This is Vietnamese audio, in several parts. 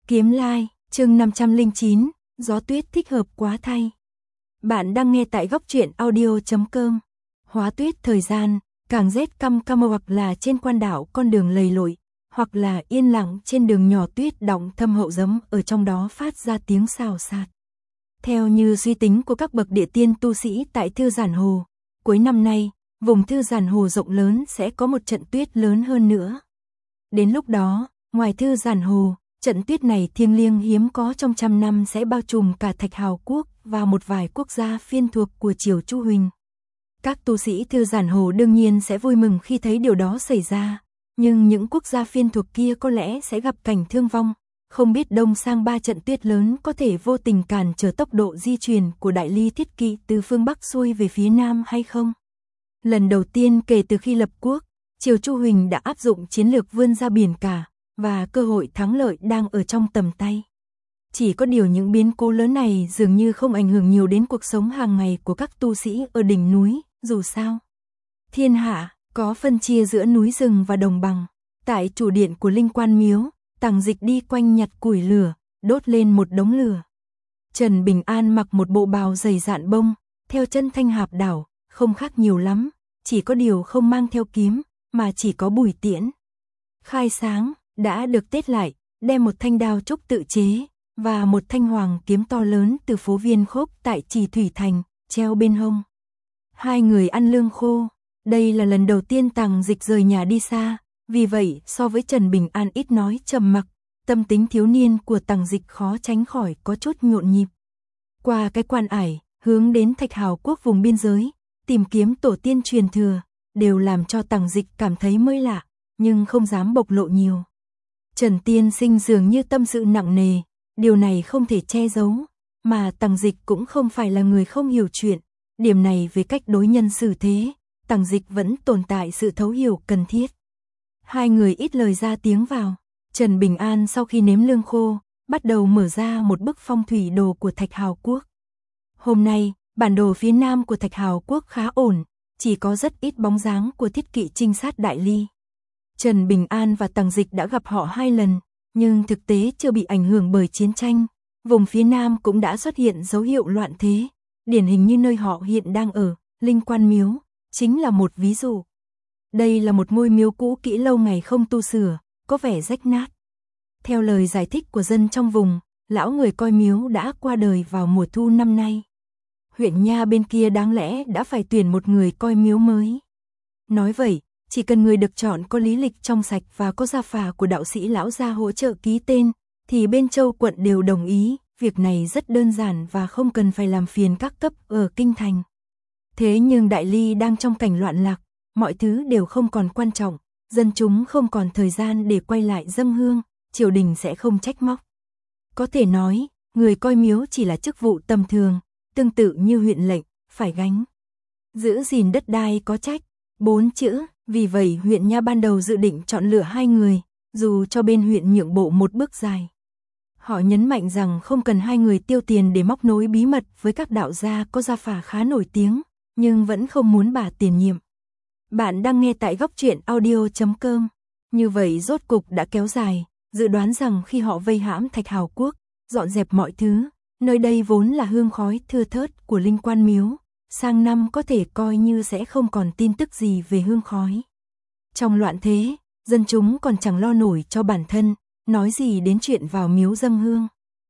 Kiếm Lai, chương 509, gió tuyết thích hợp quá thay. Bạn đang nghe tại góc truyện audio.com. Hóa tuyết thời gian, càng rét căm căm hoặc là trên quan đảo con đường lầy lội, hoặc là yên lặng trên đường nhỏ tuyết đọng thâm hậu dấm ở trong đó phát ra tiếng xào xạc. Theo như suy tính của các bậc địa tiên tu sĩ tại Thư Giản Hồ, cuối năm nay, vùng Thư Giản Hồ rộng lớn sẽ có một trận tuyết lớn hơn nữa. Đến lúc đó, ngoài Thư Giản Hồ, trận tuyết này thiêng liêng hiếm có trong trăm năm sẽ bao trùm cả Thạch Hào Quốc và một vài quốc gia phiên thuộc của triều Chu Huỳnh. Các tu sĩ Thư Giản Hồ đương nhiên sẽ vui mừng khi thấy điều đó xảy ra, nhưng những quốc gia phiên thuộc kia có lẽ sẽ gặp cảnh thương vong, không biết đông sang ba trận tuyết lớn có thể vô tình cản trở tốc độ di chuyển của Đại Ly Thiết Kỵ từ phương Bắc xuôi về phía Nam hay không. Lần đầu tiên kể từ khi lập quốc, triều Chu Huỳnh đã áp dụng chiến lược vươn ra biển cả, và cơ hội thắng lợi đang ở trong tầm tay. Chỉ có điều những biến cố lớn này dường như không ảnh hưởng nhiều đến cuộc sống hàng ngày của các tu sĩ ở đỉnh núi, dù sao. Thiên hạ, có phân chia giữa núi rừng và đồng bằng. Tại chủ điện của Linh Quan Miếu, Tằng Dịch đi quanh nhặt củi lửa, đốt lên một đống lửa. Trần Bình An mặc một bộ bào dày dạn bông, theo chân Thanh Hạp Đảo, không khác nhiều lắm, chỉ có điều không mang theo kiếm, mà chỉ có bùi tiễn. Khai sáng, đã được tết lại, đem một thanh đao trúc tự chế, và một thanh hoàng kiếm to lớn từ phố Viên Khốp tại Trì Thủy Thành, treo bên hông. Hai người ăn lương khô, đây là lần đầu tiên Tằng Dịch rời nhà đi xa, vì vậy so với Trần Bình An ít nói trầm mặc, tâm tính thiếu niên của Tằng Dịch khó tránh khỏi có chút nhộn nhịp. Qua cái quan ải, hướng đến Thạch Hào Quốc vùng biên giới, tìm kiếm tổ tiên truyền thừa, đều làm cho Tằng Dịch cảm thấy mới lạ, nhưng không dám bộc lộ nhiều. Trần Tiên Sinh dường như tâm sự nặng nề, điều này không thể che giấu, mà Tằng Dịch cũng không phải là người không hiểu chuyện, điểm này về cách đối nhân xử thế, Tằng Dịch vẫn tồn tại sự thấu hiểu cần thiết. Hai người ít lời ra tiếng vào, Trần Bình An sau khi nếm lương khô, bắt đầu mở ra một bức phong thủy đồ của Thạch Hào Quốc. Hôm nay, bản đồ phía nam của Thạch Hào Quốc khá ổn, chỉ có rất ít bóng dáng của thiết kỵ trinh sát Đại Ly. Trần Bình An và Tằng Dịch đã gặp họ 2 lần, nhưng thực tế chưa bị ảnh hưởng bởi chiến tranh. Vùng phía Nam cũng đã xuất hiện dấu hiệu loạn thế, điển hình như nơi họ hiện đang ở, Linh Quan Miếu, chính là một ví dụ. Đây là một ngôi miếu cũ kỹ lâu ngày không tu sửa, có vẻ rách nát. Theo lời giải thích của dân trong vùng, lão người coi miếu đã qua đời vào mùa thu năm nay. Huyện Nha bên kia đáng lẽ đã phải tuyển một người coi miếu mới. Nói vậy, chỉ cần người được chọn có lý lịch trong sạch và có gia phả của đạo sĩ lão gia hỗ trợ ký tên, thì bên Châu quận đều đồng ý, việc này rất đơn giản và không cần phải làm phiền các cấp ở kinh thành. Thế nhưng Đại Ly đang trong cảnh loạn lạc, mọi thứ đều không còn quan trọng, dân chúng không còn thời gian để quay lại dâng hương, triều đình sẽ không trách móc. Có thể nói, người coi miếu chỉ là chức vụ tầm thường, tương tự như huyện lệnh, phải gánh. Giữ gìn đất đai có trách, 4 chữ. Vì vậy huyện Nha ban đầu dự định chọn lựa 2 người, dù cho bên huyện nhượng bộ một bước dài. Họ nhấn mạnh rằng không cần 2 người tiêu tiền để móc nối bí mật với các đạo gia có gia phả khá nổi tiếng, nhưng vẫn không muốn bà tiền nhiệm. Bạn đang nghe tại góc truyện audio.com. Như vậy rốt cục đã kéo dài, dự đoán rằng khi họ vây hãm Thạch Hào Quốc, dọn dẹp mọi thứ, nơi đây vốn là hương khói thưa thớt của Linh Quan Miếu. Sang năm có thể coi như sẽ không còn tin tức gì về hương khói. Trong loạn thế, dân chúng còn chẳng lo nổi cho bản thân, nói gì đến chuyện vào miếu dâng hương.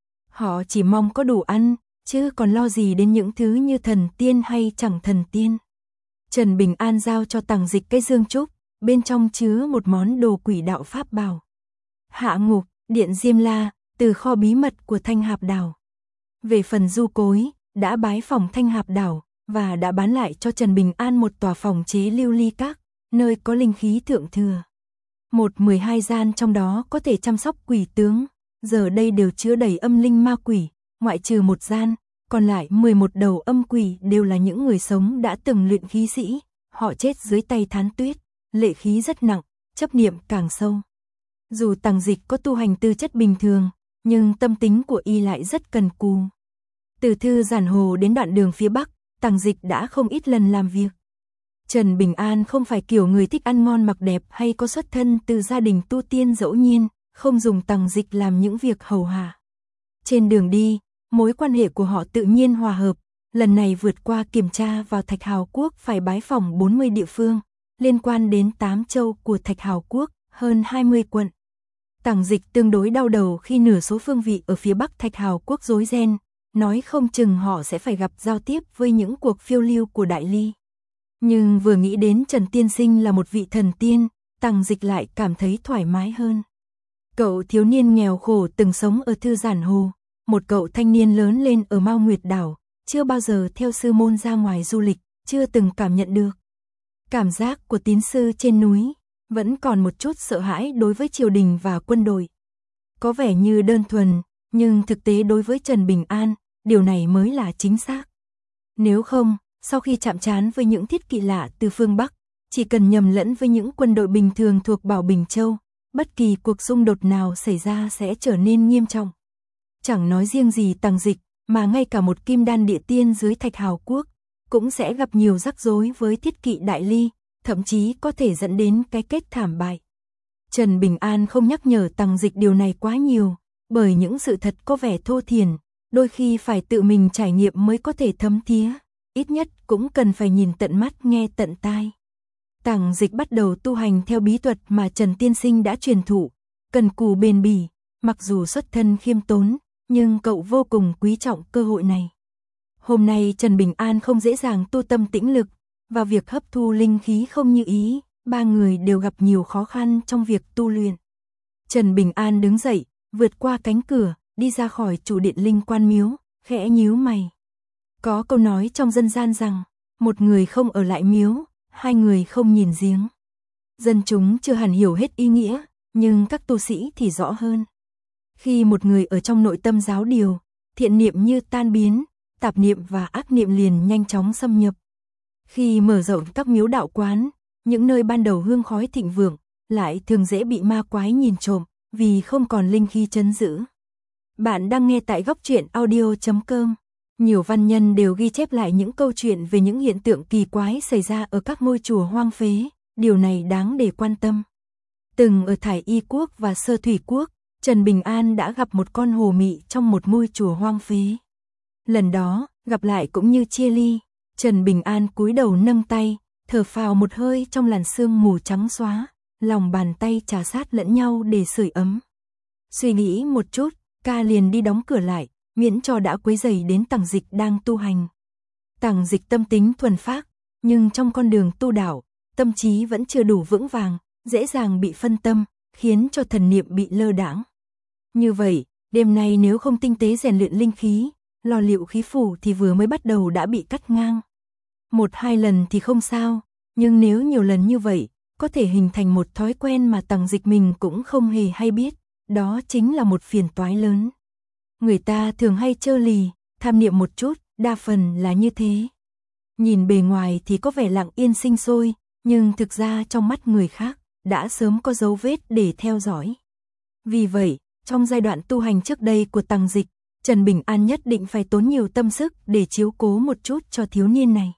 Họ chỉ mong có đủ ăn, chứ còn lo gì đến những thứ như thần tiên hay chẳng thần tiên. Trần Bình An giao cho Tằng Dịch cái dương trúc, bên trong chứa một món đồ quỷ đạo pháp bảo. Hạ ngục, điện Diêm La, từ kho bí mật của Thanh Hạp Đảo. Về phần du cối, đã bái phỏng Thanh Hạp Đảo, và đã bán lại cho Trần Bình An một tòa phòng chế lưu ly các, nơi có linh khí thượng thừa. 12 gian trong đó có thể chăm sóc quỷ tướng, giờ đây đều chứa đầy âm linh ma quỷ, ngoại trừ 1 gian, còn lại 11 đầu âm quỷ đều là những người sống đã từng luyện khí sĩ, họ chết dưới tay Thán Tuyết, lệ khí rất nặng, chấp niệm càng sâu. Dù Tằng Dịch có tu hành tư chất bình thường, nhưng tâm tính của y lại rất cần cù. Từ Thư Giản Hồ đến đoạn đường phía Bắc, Tằng Dịch đã không ít lần làm việc. Trần Bình An không phải kiểu người thích ăn ngon mặc đẹp hay có xuất thân từ gia đình tu tiên dẫu nhiên, không dùng Tằng Dịch làm những việc hầu hạ. Trên đường đi, mối quan hệ của họ tự nhiên hòa hợp, lần này vượt qua kiểm tra vào Thạch Hào Quốc phải bái phỏng 40 địa phương, liên quan đến 8 châu của Thạch Hào Quốc, hơn 20 quận. Tằng Dịch tương đối đau đầu khi nửa số phương vị ở phía Bắc Thạch Hào Quốc rối ren, nói không chừng họ sẽ phải gặp giao tiếp với những cuộc phiêu lưu của Đại Ly. Nhưng vừa nghĩ đến Trần Tiên Sinh là một vị thần tiên, Tằng Dịch lại cảm thấy thoải mái hơn. Cậu thiếu niên nghèo khổ từng sống ở Thư Giản Hồ, một cậu thanh niên lớn lên ở Mao Nguyệt Đảo, chưa bao giờ theo sư môn ra ngoài du lịch, chưa từng cảm nhận được cảm giác của tín sư trên núi, vẫn còn một chút sợ hãi đối với triều đình và quân đội. Có vẻ như đơn thuần, nhưng thực tế đối với Trần Bình An, điều này mới là chính xác. Nếu không, sau khi chạm trán với những thiết kỵ lạ từ phương Bắc, chỉ cần nhầm lẫn với những quân đội bình thường thuộc Bảo Bình Châu, bất kỳ cuộc xung đột nào xảy ra sẽ trở nên nghiêm trọng. Chẳng nói riêng gì Tằng Dịch, mà ngay cả một kim đan địa tiên dưới Thạch Hào Quốc, cũng sẽ gặp nhiều rắc rối với thiết kỵ Đại Ly, thậm chí có thể dẫn đến cái kết thảm bại. Trần Bình An không nhắc nhở Tằng Dịch điều này quá nhiều, bởi những sự thật có vẻ thô thiển, đôi khi phải tự mình trải nghiệm mới có thể thấm thía, ít nhất cũng cần phải nhìn tận mắt nghe tận tai. Tằng Dịch bắt đầu tu hành theo bí thuật mà Trần Tiên Sinh đã truyền thụ, cần cù bền bỉ, mặc dù xuất thân khiêm tốn, nhưng cậu vô cùng quý trọng cơ hội này. Hôm nay Trần Bình An không dễ dàng tu tâm tĩnh lực, và việc hấp thu linh khí không như ý, ba người đều gặp nhiều khó khăn trong việc tu luyện. Trần Bình An đứng dậy, vượt qua cánh cửa, đi ra khỏi chủ điện Linh Quan Miếu, khẽ nhíu mày. Có câu nói trong dân gian rằng, một người không ở lại miếu, hai người không nhìn giếng. Dân chúng chưa hẳn hiểu hết ý nghĩa, nhưng các tu sĩ thì rõ hơn. Khi một người ở trong nội tâm giáo điều, thiện niệm như tan biến, tạp niệm và ác niệm liền nhanh chóng xâm nhập. Khi mở rộng các miếu đạo quán, những nơi ban đầu hương khói thịnh vượng, lại thường dễ bị ma quái nhìn trộm, vì không còn linh khí trấn giữ. Bạn đang nghe tại Góc Truyện Audio.com. Nhiều văn nhân đều ghi chép lại những câu chuyện về những hiện tượng kỳ quái xảy ra ở các ngôi chùa hoang phế, điều này đáng để quan tâm. Từng ở Thải Y Quốc và Sơ Thủy Quốc, Trần Bình An đã gặp một con hồ mị trong một ngôi chùa hoang phế. Lần đó, gặp lại cũng như chia ly, Trần Bình An cúi đầu nâng tay, thở phào một hơi trong làn sương mù trắng xóa, lòng bàn tay trà sát lẫn nhau để sưởi ấm. Suy nghĩ một chút, ca liền đi đóng cửa lại, miễn cho đã quấy rầy đến Tằng Dịch đang tu hành. Tằng Dịch tâm tính thuần phác, nhưng trong con đường tu đạo, tâm trí vẫn chưa đủ vững vàng, dễ dàng bị phân tâm, khiến cho thần niệm bị lơ đãng. Như vậy, đêm nay nếu không tinh tế rèn luyện linh khí, lò liệu khí phủ thì vừa mới bắt đầu đã bị cắt ngang. Một hai lần thì không sao, nhưng nếu nhiều lần như vậy, có thể hình thành một thói quen mà Tằng Dịch mình cũng không hề hay biết, đó chính là một phiền toái lớn. Người ta thường hay trơ lì, tham niệm một chút, đa phần là như thế. Nhìn bề ngoài thì có vẻ lặng yên sinh sôi, nhưng thực ra trong mắt người khác, đã sớm có dấu vết để theo dõi. Vì vậy, trong giai đoạn tu hành trước đây của Tằng Dịch, Trần Bình An nhất định phải tốn nhiều tâm sức để chiếu cố một chút cho thiếu niên này.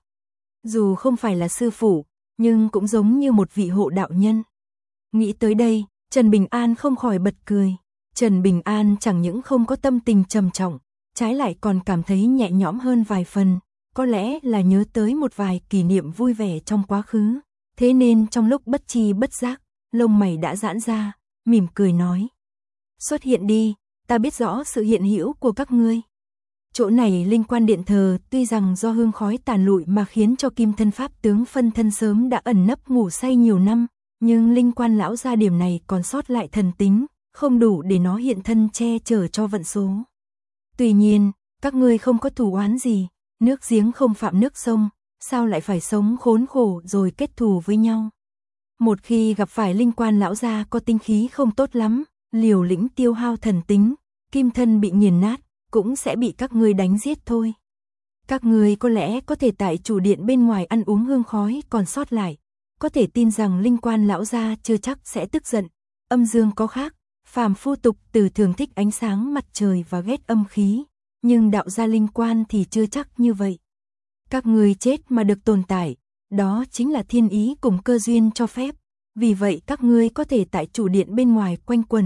Dù không phải là sư phụ, nhưng cũng giống như một vị hộ đạo nhân. Nghĩ tới đây, Trần Bình An không khỏi bật cười. Trần Bình An chẳng những không có tâm tình trầm trọng, trái lại còn cảm thấy nhẹ nhõm hơn vài phần, có lẽ là nhớ tới một vài kỷ niệm vui vẻ trong quá khứ. Thế nên trong lúc bất tri bất giác, lông mày đã giãn ra, mỉm cười nói. Xuất hiện đi, ta biết rõ sự hiện hữu của các ngươi. Chỗ này Linh Quan Điện thờ tuy rằng do hương khói tàn lụi mà khiến cho Kim Thân Pháp tướng phân thân sớm đã ẩn nấp ngủ say nhiều năm, nhưng Linh Quan lão gia điểm này còn sót lại thần tính, không đủ để nó hiện thân che chở cho vận số. Tuy nhiên, các ngươi không có thù oán gì, nước giếng không phạm nước sông, sao lại phải sống khốn khổ rồi kết thù với nhau. Một khi gặp phải Linh Quan lão gia có tinh khí không tốt lắm, liều lĩnh tiêu hao thần tính, kim thân bị nghiền nát, cũng sẽ bị các ngươi đánh giết thôi. Các ngươi có lẽ có thể tại chủ điện bên ngoài ăn uống hương khói còn sót lại, có thể tin rằng Linh Quan lão gia chưa chắc sẽ tức giận, âm dương có khác, phàm phu tục từ thường thích ánh sáng mặt trời và ghét âm khí, nhưng đạo gia Linh Quan thì chưa chắc như vậy. Các ngươi chết mà được tồn tại, đó chính là thiên ý cùng cơ duyên cho phép, vì vậy các ngươi có thể tại chủ điện bên ngoài quanh quẩn,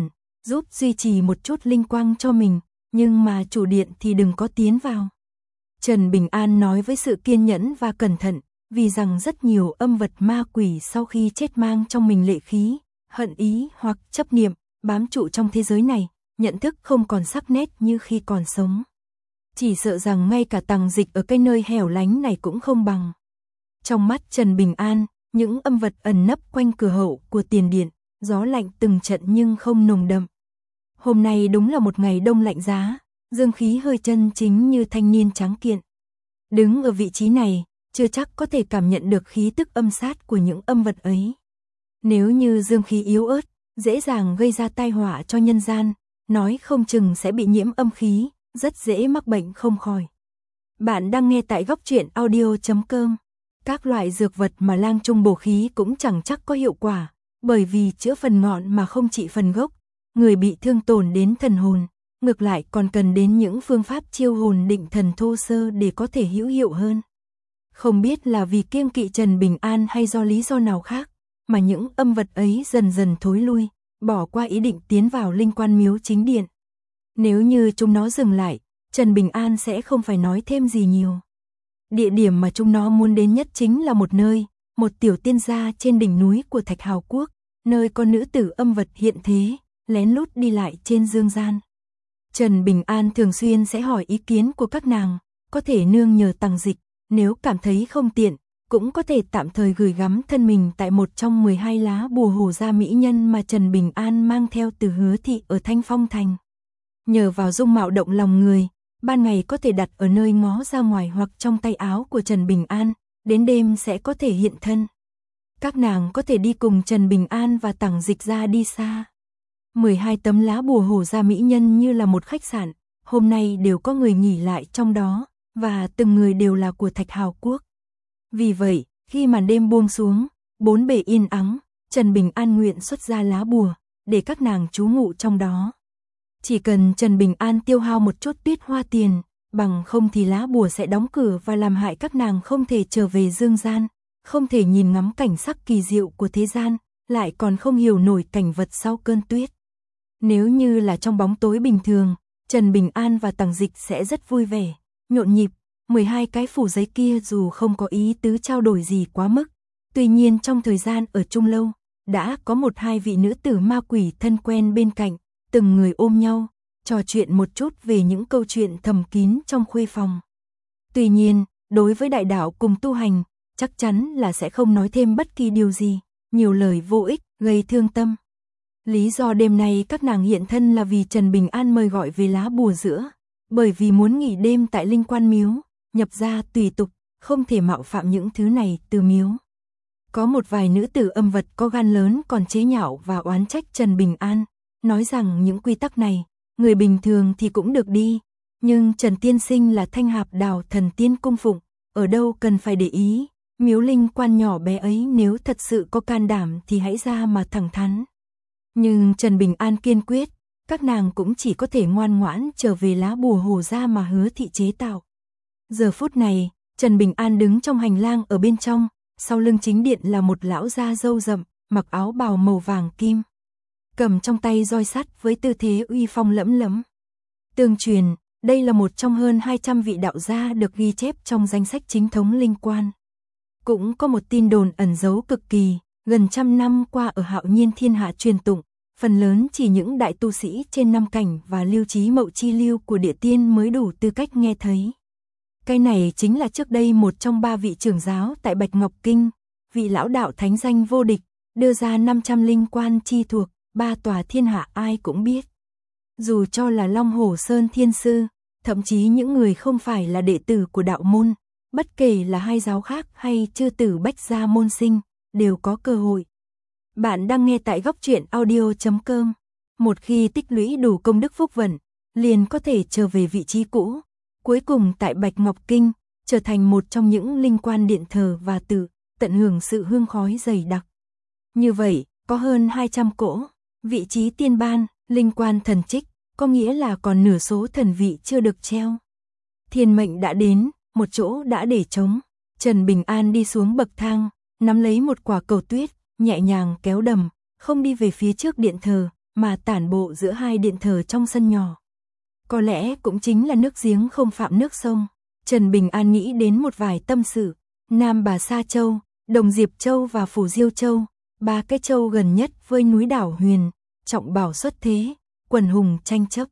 giúp duy trì một chút linh quang cho mình, nhưng mà chủ điện thì đừng có tiến vào. Trần Bình An nói với sự kiên nhẫn và cẩn thận, vì rằng rất nhiều âm vật ma quỷ sau khi chết mang trong mình lệ khí, hận ý hoặc chấp niệm, bám trụ trong thế giới này, nhận thức không còn sắc nét như khi còn sống. Chỉ sợ rằng ngay cả Tằng Dịch ở cái nơi hẻo lánh này cũng không bằng. Trong mắt Trần Bình An, những âm vật ẩn nấp quanh cửa hậu của tiền điện, gió lạnh từng trận nhưng không nồng đậm. Hôm nay đúng là một ngày đông lạnh giá, dương khí hơi chân chính như thanh niên tráng kiện. Đứng ở vị trí này, chưa chắc có thể cảm nhận được khí tức âm sát của những âm vật ấy. Nếu như dương khí yếu ớt, dễ dàng gây ra tai họa cho nhân gian, nói không chừng sẽ bị nhiễm âm khí, rất dễ mắc bệnh không khỏi. Bạn đang nghe tại Góc Truyện Audio.com. Các loại dược vật mà lang trung bổ khí cũng chẳng chắc có hiệu quả, bởi vì chữa phần ngọn mà không trị phần gốc, người bị thương tổn đến thần hồn, ngược lại còn cần đến những phương pháp chiêu hồn định thần thô sơ để có thể hữu hiệu hơn. Không biết là vì kiêng kỵ Trần Bình An hay do lý do nào khác, mà những âm vật ấy dần dần thối lui, bỏ qua ý định tiến vào linh quan miếu chính điện. Nếu như chúng nó dừng lại, Trần Bình An sẽ không phải nói thêm gì nhiều. Địa điểm mà chúng nó muốn đến nhất chính là một nơi, một tiểu tiên gia trên đỉnh núi của Thạch Hào Quốc, nơi con nữ tử âm vật hiện thế, lén lút đi lại trên dương gian. Trần Bình An thường xuyên sẽ hỏi ý kiến của các nàng, có thể nương nhờ Tằng Dịch, nếu cảm thấy không tiện, cũng có thể tạm thời gửi gắm thân mình tại một trong 12 lá bùa hổ gia mỹ nhân mà Trần Bình An mang theo từ Hứa thị ở Thanh Phong Thành. Nhờ vào dung mạo động lòng người, ban ngày có thể đặt ở nơi ngó ra ngoài hoặc trong tay áo của Trần Bình An, đến đêm sẽ có thể hiện thân. Các nàng có thể đi cùng Trần Bình An và Tằng Dịch ra đi xa. 12 tấm lá bùa hổ gia mỹ nhân như là một khách sạn, hôm nay đều có người nghỉ lại trong đó, và từng người đều là của Thạch Hào Quốc. Vì vậy, khi màn đêm buông xuống, bốn bề yên ắng, Trần Bình An nguyện xuất ra lá bùa, để các nàng trú ngụ trong đó. Chỉ cần Trần Bình An tiêu hao một chút tuyết hoa tiền, bằng không thì lá bùa sẽ đóng cửa và làm hại các nàng không thể trở về dương gian, không thể nhìn ngắm cảnh sắc kỳ diệu của thế gian, lại còn không hiểu nổi cảnh vật sau cơn tuyết. Nếu như là trong bóng tối bình thường, Trần Bình An và Tằng Dịch sẽ rất vui vẻ, nhộn nhịp, 12 cái phủ giấy kia dù không có ý tứ trao đổi gì quá mức. Tuy nhiên trong thời gian ở chung lâu, đã có 1-2 vị nữ tử ma quỷ thân quen bên cạnh, từng người ôm nhau, trò chuyện một chút về những câu chuyện thầm kín trong khuê phòng. Tuy nhiên, đối với đại đạo cùng tu hành, chắc chắn là sẽ không nói thêm bất kỳ điều gì, nhiều lời vô ích, gây thương tâm. Lý do đêm nay các nàng hiện thân là vì Trần Bình An mời gọi về lá bùa giữa, bởi vì muốn nghỉ đêm tại linh quan miếu, nhập gia tùy tục, không thể mạo phạm những thứ này từ miếu. Có một vài nữ tử âm vật có gan lớn còn chế nhạo và oán trách Trần Bình An, nói rằng những quy tắc này, người bình thường thì cũng được đi, nhưng Trần Tiên Sinh là Thanh Hạp Đào thần tiên cung phụng, ở đâu cần phải để ý, miếu linh quan nhỏ bé ấy nếu thật sự có can đảm thì hãy ra mà thẳng thắn. Nhưng Trần Bình An kiên quyết, các nàng cũng chỉ có thể ngoan ngoãn trở về lá bùa hổ gia mà Hứa thị chế tạo. Giờ phút này, Trần Bình An đứng trong hành lang ở bên trong, sau lưng chính điện là một lão da râu rậm, mặc áo bào màu vàng kim, cầm trong tay roi sắt với tư thế uy phong lẫm lẫm. Tương truyền, đây là một trong hơn 200 vị đạo gia được ghi chép trong danh sách chính thống linh quan. Cũng có một tin đồn ẩn giấu cực kỳ, gần trăm năm qua ở Hạo Nhiên thiên hạ truyền tụng, phần lớn chỉ những đại tu sĩ trên năm cảnh và lưu trí mậu chi lưu của địa tiên mới đủ tư cách nghe thấy. Cái này chính là trước đây một trong 3 vị trưởng giáo tại Bạch Ngọc Kinh, vị lão đạo thánh danh vô địch, đưa ra 500 linh quan chi thuộc, 3 tòa thiên hạ ai cũng biết. Dù cho là Long Hổ Sơn Thiên Sư, thậm chí những người không phải là đệ tử của đạo môn, bất kể là hai giáo khác hay chư tử Bách gia môn sinh, đều có cơ hội. Bạn đang nghe tại Góc Truyện Audio.com. Một khi tích lũy đủ công đức phúc vận, liền có thể trở về vị trí cũ, cuối cùng tại Bạch Ngọc Kinh, trở thành một trong những linh quan điện thờ và tận hưởng sự hương khói dày đặc. Như vậy, có hơn 200 cỗ, vị trí tiên ban, linh quan thần trích, có nghĩa là còn nửa số thần vị chưa được treo. Thiên mệnh đã đến, một chỗ đã để trống. Trần Bình An đi xuống bậc thang, nắm lấy một quả cầu tuyết, nhẹ nhàng kéo đầm, không đi về phía trước điện thờ, mà tản bộ giữa hai điện thờ trong sân nhỏ. Có lẽ cũng chính là nước giếng không phạm nước sông. Trần Bình An nghĩ đến một vài tâm sự, Nam Bà Sa Châu, Đồng Diệp Châu và Phủ Diêu Châu, ba cái châu gần nhất với núi đảo Huyền, trọng bảo xuất thế, quần hùng tranh chấp.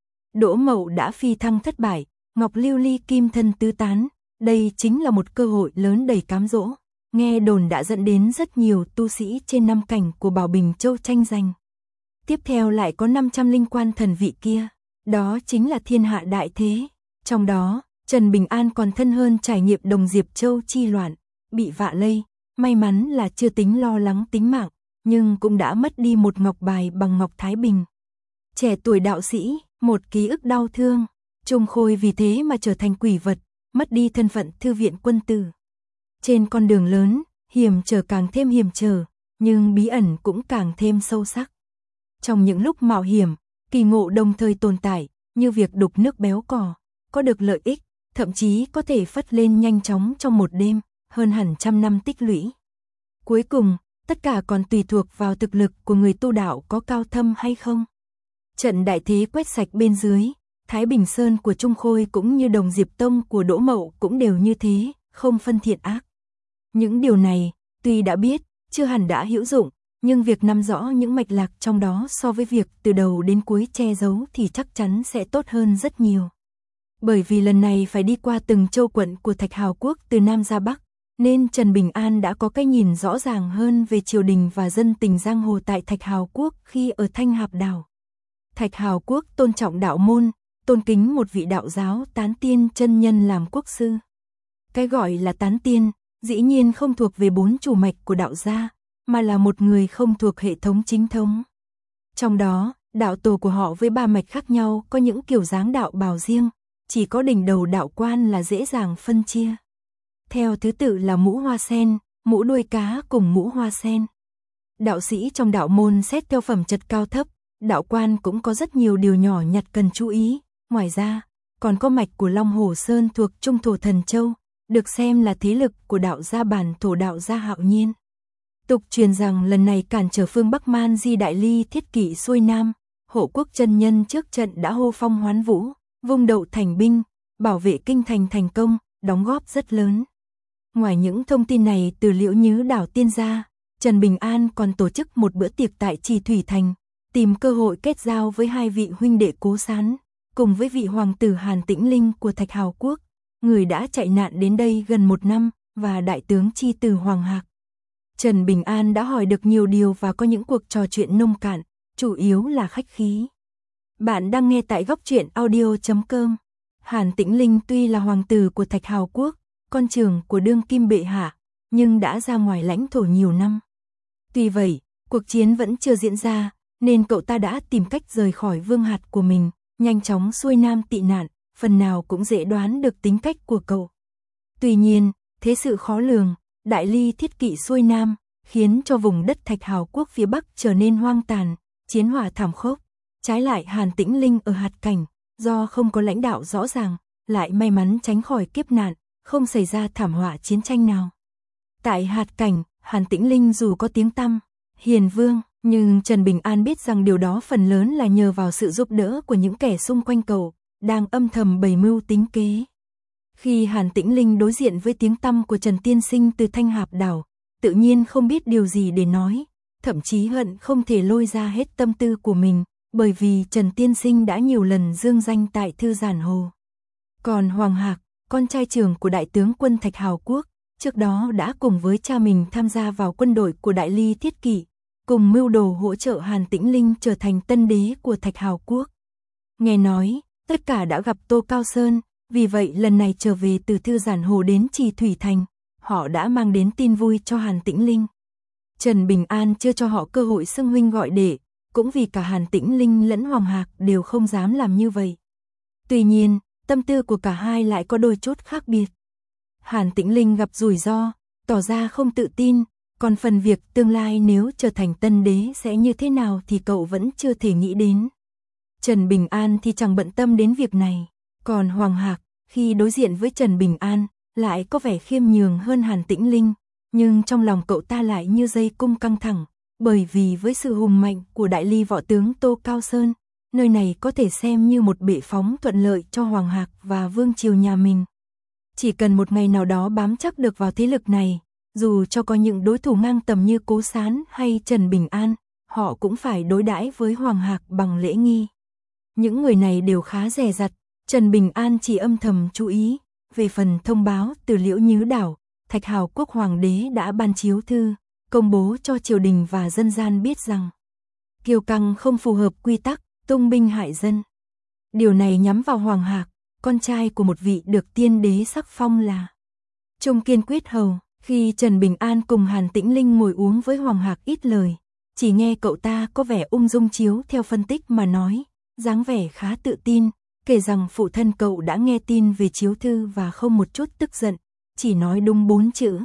Đỗ Mậu đã phi thăng thất bại, Ngọc Lưu Ly kim thân tứ tán, đây chính là một cơ hội lớn đầy cám dỗ, nghe đồn đã dẫn đến rất nhiều tu sĩ trên năm cảnh của Bảo Bình Châu tranh giành. Tiếp theo lại có 500 linh quan thần vị kia, đó chính là thiên hạ đại thế. Trong đó, Trần Bình An còn thân hơn trải nghiệm Đồng Diệp Châu chi loạn, bị vạ lây, may mắn là chưa tính lo lắng tính mạng, nhưng cũng đã mất đi một ngọc bài bằng ngọc Thái Bình. Trẻ tuổi đạo sĩ, một ký ức đau thương, Trung Khôi vì thế mà trở thành quỷ vật, mất đi thân phận thư viện quân tử. Trên con đường lớn, hiểm trở càng thêm hiểm trở, nhưng bí ẩn cũng càng thêm sâu sắc. Trong những lúc mạo hiểm, kỳ ngộ đồng thời tồn tại, như việc đục nước béo cò, có được lợi ích, thậm chí có thể phất lên nhanh chóng trong một đêm, hơn hẳn trăm năm tích lũy. Cuối cùng, tất cả còn tùy thuộc vào thực lực của người tu đạo có cao thâm hay không. Trận đại thế quét sạch bên dưới, Thái Bình Sơn của Trung Khôi cũng như Đồng Diệp Tông của Đỗ Mậu cũng đều như thế, không phân thiện ác. Những điều này, tuy đã biết, chưa hẳn đã hữu dụng, nhưng việc nắm rõ những mạch lạc trong đó so với việc từ đầu đến cuối che giấu thì chắc chắn sẽ tốt hơn rất nhiều. Bởi vì lần này phải đi qua từng châu quận của Thạch Hào Quốc từ Nam ra Bắc, nên Trần Bình An đã có cái nhìn rõ ràng hơn về triều đình và dân tình giang hồ tại Thạch Hào Quốc khi ở Thanh Hạp Đảo. Thạch Hào Quốc tôn trọng đạo môn, tôn kính một vị đạo giáo tán tiên chân nhân làm quốc sư. Cái gọi là tán tiên, dĩ nhiên không thuộc về 4 chủ mạch của đạo gia, mà là một người không thuộc hệ thống chính thống. Trong đó, đạo tổ của họ với 3 mạch khác nhau có những kiểu dáng đạo bào riêng, chỉ có đỉnh đầu đạo quan là dễ dàng phân chia. Theo thứ tự là mũ hoa sen, mũ đuôi cá cùng mũ hoa sen. Đạo sĩ trong đạo môn xét theo phẩm chất cao thấp, đạo quan cũng có rất nhiều điều nhỏ nhặt cần chú ý. Ngoài ra, còn có mạch của Long Hồ Sơn thuộc Trung Thổ Thần Châu, được xem là thế lực của đạo gia Bản Thổ đạo gia Hạo Nhiên. Tục truyền rằng lần này cản trở phương Bắc Man Di Đại Ly thiết kỵ xuôi Nam, Hộ Quốc chân nhân trước trận đã hô phong hoán vũ, vung đậu thành binh, bảo vệ kinh thành thành công, đóng góp rất lớn. Ngoài những thông tin này từ Liễu Nhứ đảo tiên gia, Trần Bình An còn tổ chức một bữa tiệc tại Trì Thủy Thành, tìm cơ hội kết giao với 2 vị huynh đệ Cố Sán, cùng với vị hoàng tử Hàn Tĩnh Linh của Thạch Hào Quốc, người đã chạy nạn đến đây gần 1 năm, và đại tướng chi tử Hoàng Hạc. Trần Bình An đã hỏi được nhiều điều và có những cuộc trò chuyện nông cạn, chủ yếu là khách khí. Bạn đang nghe tại góc truyện audio.com. Hàn Tĩnh Linh tuy là hoàng tử của Thạch Hào Quốc, con trưởng của đương kim bệ hạ, nhưng đã ra ngoài lãnh thổ nhiều năm. Tuy vậy, cuộc chiến vẫn chưa diễn ra, nên cậu ta đã tìm cách rời khỏi vương hạt của mình, nhanh chóng xuôi Nam tị nạn, phần nào cũng dễ đoán được tính cách của cậu. Tuy nhiên, thế sự khó lường, Đại Ly thiết kỵ xuôi Nam, khiến cho vùng đất Thạch Hào Quốc phía Bắc trở nên hoang tàn, chiến hỏa thảm khốc. Trái lại Hàn Tĩnh Linh ở hạt cảnh, do không có lãnh đạo rõ ràng, lại may mắn tránh khỏi kiếp nạn, không xảy ra thảm họa chiến tranh nào. Tại hạt cảnh, Hàn Tĩnh Linh dù có tiếng tăm, hiền vương, nhưng Trần Bình An biết rằng điều đó phần lớn là nhờ vào sự giúp đỡ của những kẻ xung quanh cậu, đang âm thầm bày mưu tính kế. Khi Hàn Tĩnh Linh đối diện với tiếng tăm của Trần Tiên Sinh từ Thanh Hạp Đảo, tự nhiên không biết điều gì để nói, thậm chí hận không thể lôi ra hết tâm tư của mình, bởi vì Trần Tiên Sinh đã nhiều lần dương danh tại Thư Giản Hồ. Còn Hoàng Hạc, con trai trưởng của đại tướng quân Thạch Hào Quốc, trước đó đã cùng với cha mình tham gia vào quân đội của Đại Ly thiết kỵ, cùng mưu đồ hỗ trợ Hàn Tĩnh Linh trở thành tân đế của Thạch Hào Quốc. Nghe nói, tất cả đã gặp Tô Cao Sơn, vì vậy lần này trở về từ Thư Giản Hồ đến Trì Thủy Thành, họ đã mang đến tin vui cho Hàn Tĩnh Linh. Trần Bình An chưa cho họ cơ hội xưng huynh gọi đệ, cũng vì cả Hàn Tĩnh Linh lẫn Hoàng Hạc đều không dám làm như vậy. Tuy nhiên, tâm tư của cả hai lại có đôi chút khác biệt. Hàn Tĩnh Linh gặp rủi ro, tỏ ra không tự tin, còn phần việc tương lai nếu trở thành tân đế sẽ như thế nào thì cậu vẫn chưa thể nghĩ đến. Trần Bình An thì chẳng bận tâm đến việc này, còn Hoàng Hạc, khi đối diện với Trần Bình An, lại có vẻ khiêm nhường hơn Hàn Tĩnh Linh, nhưng trong lòng cậu ta lại như dây cung căng thẳng, bởi vì với sự hùng mạnh của đại ly võ tướng Tô Cao Sơn, nơi này có thể xem như một bệ phóng thuận lợi cho Hoàng Hạc và vương triều nhà mình. Chỉ cần một ngày nào đó bám chắc được vào thế lực này, dù cho có những đối thủ ngang tầm như Cố Sán hay Trần Bình An, họ cũng phải đối đãi với Hoàng Hạc bằng lễ nghi. Những người này đều khá dè dặt, Trần Bình An chỉ âm thầm chú ý, về phần thông báo từ Liễu Nhứ Đảo, Thạch Hào Quốc Hoàng đế đã ban chiếu thư, công bố cho triều đình và dân gian biết rằng kiêu căng không phù hợp quy tắc, tung binh hại dân. Điều này nhắm vào Hoàng Hạc, con trai của một vị được tiên đế sắc phong là Trung Kiên Quyết Hầu. Khi Trần Bình An cùng Hàn Tĩnh Linh ngồi uống với Hoàng Hạc ít lời, chỉ nghe cậu ta có vẻ ung dung chiếu theo phân tích mà nói, dáng vẻ khá tự tin, kể rằng phụ thân cậu đã nghe tin về chiếu thư và không một chút tức giận, chỉ nói đúng 4 chữ.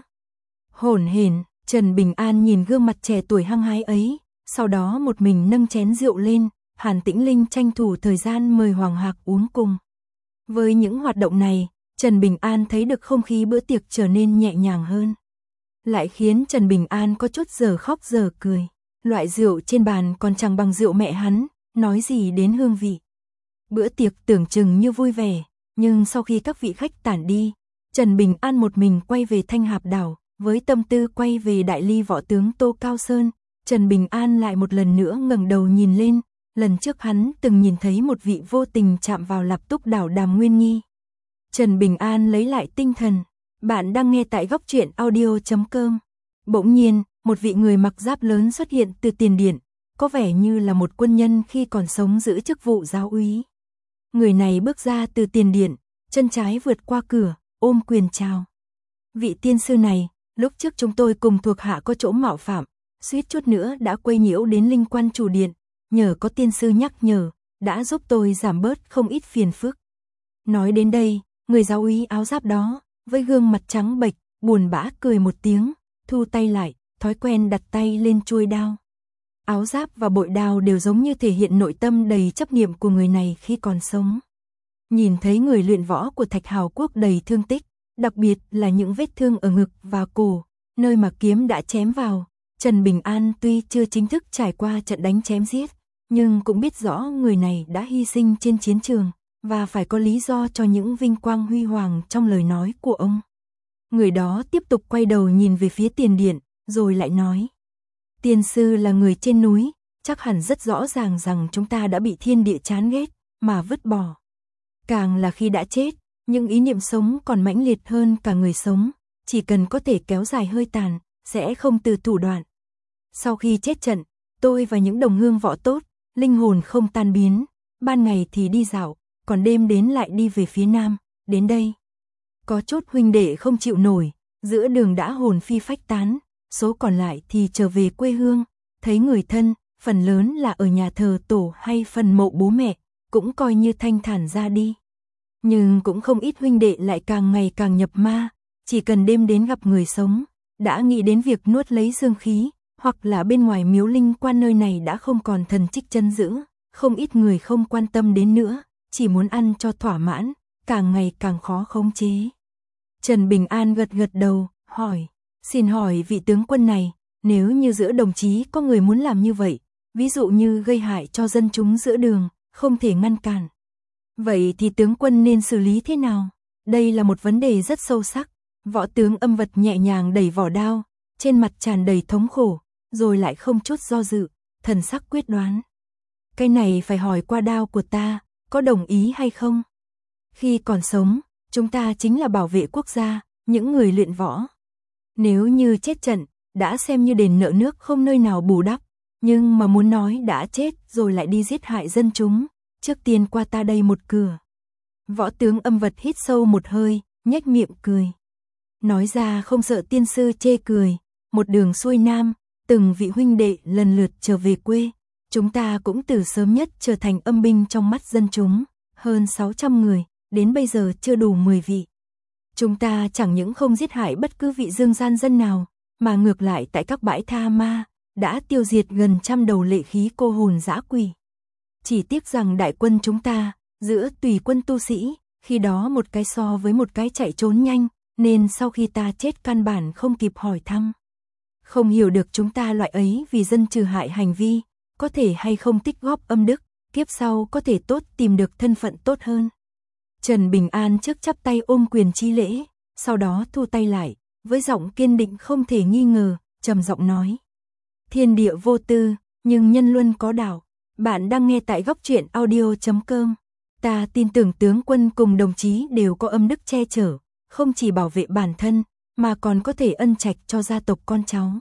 Hổn hển. Trần Bình An nhìn gương mặt trẻ tuổi hăng hái ấy, sau đó một mình nâng chén rượu lên, Hàn Tĩnh Linh tranh thủ thời gian mời Hoàng Hạc uống cùng. Với những hoạt động này, Trần Bình An thấy được không khí bữa tiệc trở nên nhẹ nhàng hơn. Lại khiến Trần Bình An có chút giờ khóc giờ cười. Loại rượu trên bàn còn chẳng bằng rượu mẹ hắn, nói gì đến hương vị. Bữa tiệc tưởng chừng như vui vẻ, nhưng sau khi các vị khách tản đi, Trần Bình An một mình quay về Thanh Hạp Đảo, với tâm tư quay về đại ly võ tướng Tô Cao Sơn. Trần Bình An lại một lần nữa ngẩng đầu nhìn lên, lần trước hắn từng nhìn thấy một vị vô tình chạm vào Lạp Túc Đảo Đàm Nguyên Nghi. Trần Bình An lấy lại tinh thần, bạn đang nghe tại góc truyện audio.com. Bỗng nhiên, một vị người mặc giáp lớn xuất hiện từ tiền điện, có vẻ như là một quân nhân khi còn sống giữ chức vụ giáo úy. Người này bước ra từ tiền điện, chân trái vượt qua cửa, ôm quyền chào. Vị tiên sư này, lúc trước chúng tôi cùng thuộc hạ có chỗ mạo phạm, suýt chút nữa đã quấy nhiễu đến linh quan chủ điện, nhờ có tiên sư nhắc nhở, đã giúp tôi giảm bớt không ít phiền phức. Nói đến đây, người giáo úy áo giáp đó, với gương mặt trắng bệch, buồn bã cười một tiếng, thu tay lại, thói quen đặt tay lên chuôi đao. Áo giáp và bội đao đều giống như thể hiện nội tâm đầy chấp niệm của người này khi còn sống. Nhìn thấy người luyện võ của Thạch Hào Quốc đầy thương tích, đặc biệt là những vết thương ở ngực và cổ, nơi mà kiếm đã chém vào. Trần Bình An tuy chưa chính thức trải qua trận đánh chém giết, nhưng cũng biết rõ người này đã hy sinh trên chiến trường, và phải có lý do cho những vinh quang huy hoàng trong lời nói của ông. Người đó tiếp tục quay đầu nhìn về phía tiền điện, rồi lại nói. Tiên sư là người trên núi, chắc hẳn rất rõ ràng rằng chúng ta đã bị thiên địa chán ghét, mà vứt bỏ. Càng là khi đã chết, những ý niệm sống còn mãnh liệt hơn cả người sống, chỉ cần có thể kéo dài hơi tàn, sẽ không từ thủ đoạn. Sau khi chết trận, tôi và những đồng hương võ tốt, linh hồn không tan biến, ban ngày thì đi dạo, còn đêm đến lại đi về phía nam, đến đây. Có chút huynh đệ không chịu nổi, giữa đường đã hồn phi phách tán, số còn lại thì trở về quê hương, thấy người thân, phần lớn là ở nhà thờ tổ hay phần mộ bố mẹ, cũng coi như thanh thản ra đi. Nhưng cũng không ít huynh đệ lại càng ngày càng nhập ma, chỉ cần đêm đến gặp người sống, đã nghĩ đến việc nuốt lấy dương khí, hoặc là bên ngoài miếu linh quan nơi này đã không còn thần trích chân giữ, không ít người không quan tâm đến nữa, chỉ muốn ăn cho thỏa mãn, càng ngày càng khó khống chế. Trần Bình An gật gật đầu, hỏi, xin hỏi vị tướng quân này, nếu như giữa đồng chí có người muốn làm như vậy, ví dụ như gây hại cho dân chúng giữa đường, không thể ngăn cản. Vậy thì tướng quân nên xử lý thế nào? Đây là một vấn đề rất sâu sắc. Võ tướng Âm Vật nhẹ nhàng đẩy vỏ đao, trên mặt tràn đầy thống khổ, rồi lại không chút do dự, thần sắc quyết đoán. Cái này phải hỏi qua đao của ta, có đồng ý hay không? Khi còn sống, chúng ta chính là bảo vệ quốc gia, những người luyện võ. Nếu như chết trận, đã xem như đền nợ nước không nơi nào bù đắp, nhưng mà muốn nói đã chết rồi lại đi giết hại dân chúng, trước tiên qua ta đây một cửa. Võ tướng Âm Vật hít sâu một hơi, nhếch miệng cười. Nói ra không sợ tiên sư chê cười, một đường xuôi nam, từng vị huynh đệ lần lượt trở về quê, chúng ta cũng từ sớm nhất trở thành âm binh trong mắt dân chúng, hơn 600 người, đến bây giờ chưa đủ 10 vị. Chúng ta chẳng những không giết hại bất cứ vị dương gian dân nào, mà ngược lại tại các bãi tha ma, đã tiêu diệt gần 100 đầu lệ khí cô hồn dã quỷ. Chỉ tiếc rằng đại quân chúng ta, giữa tùy quân tu sĩ, khi đó một cái so với một cái chạy trốn nhanh, nên sau khi ta chết căn bản không kịp hỏi thăm. Không hiểu được chúng ta loại ấy vì dân trừ hại hành vi, có thể hay không tích góp âm đức, kiếp sau có thể tốt tìm được thân phận tốt hơn. Trần Bình An trước chắp tay ôm quyền chi lễ, sau đó thu tay lại, với giọng kiên định không thể nghi ngờ, trầm giọng nói. Thiên địa vô tư, nhưng nhân luân có đạo. Bạn đang nghe tại góc truyện audio.com. Ta tin tưởng tướng quân cùng đồng chí đều có âm đức che chở, không chỉ bảo vệ bản thân, mà còn có thể ân trạch cho gia tộc con cháu.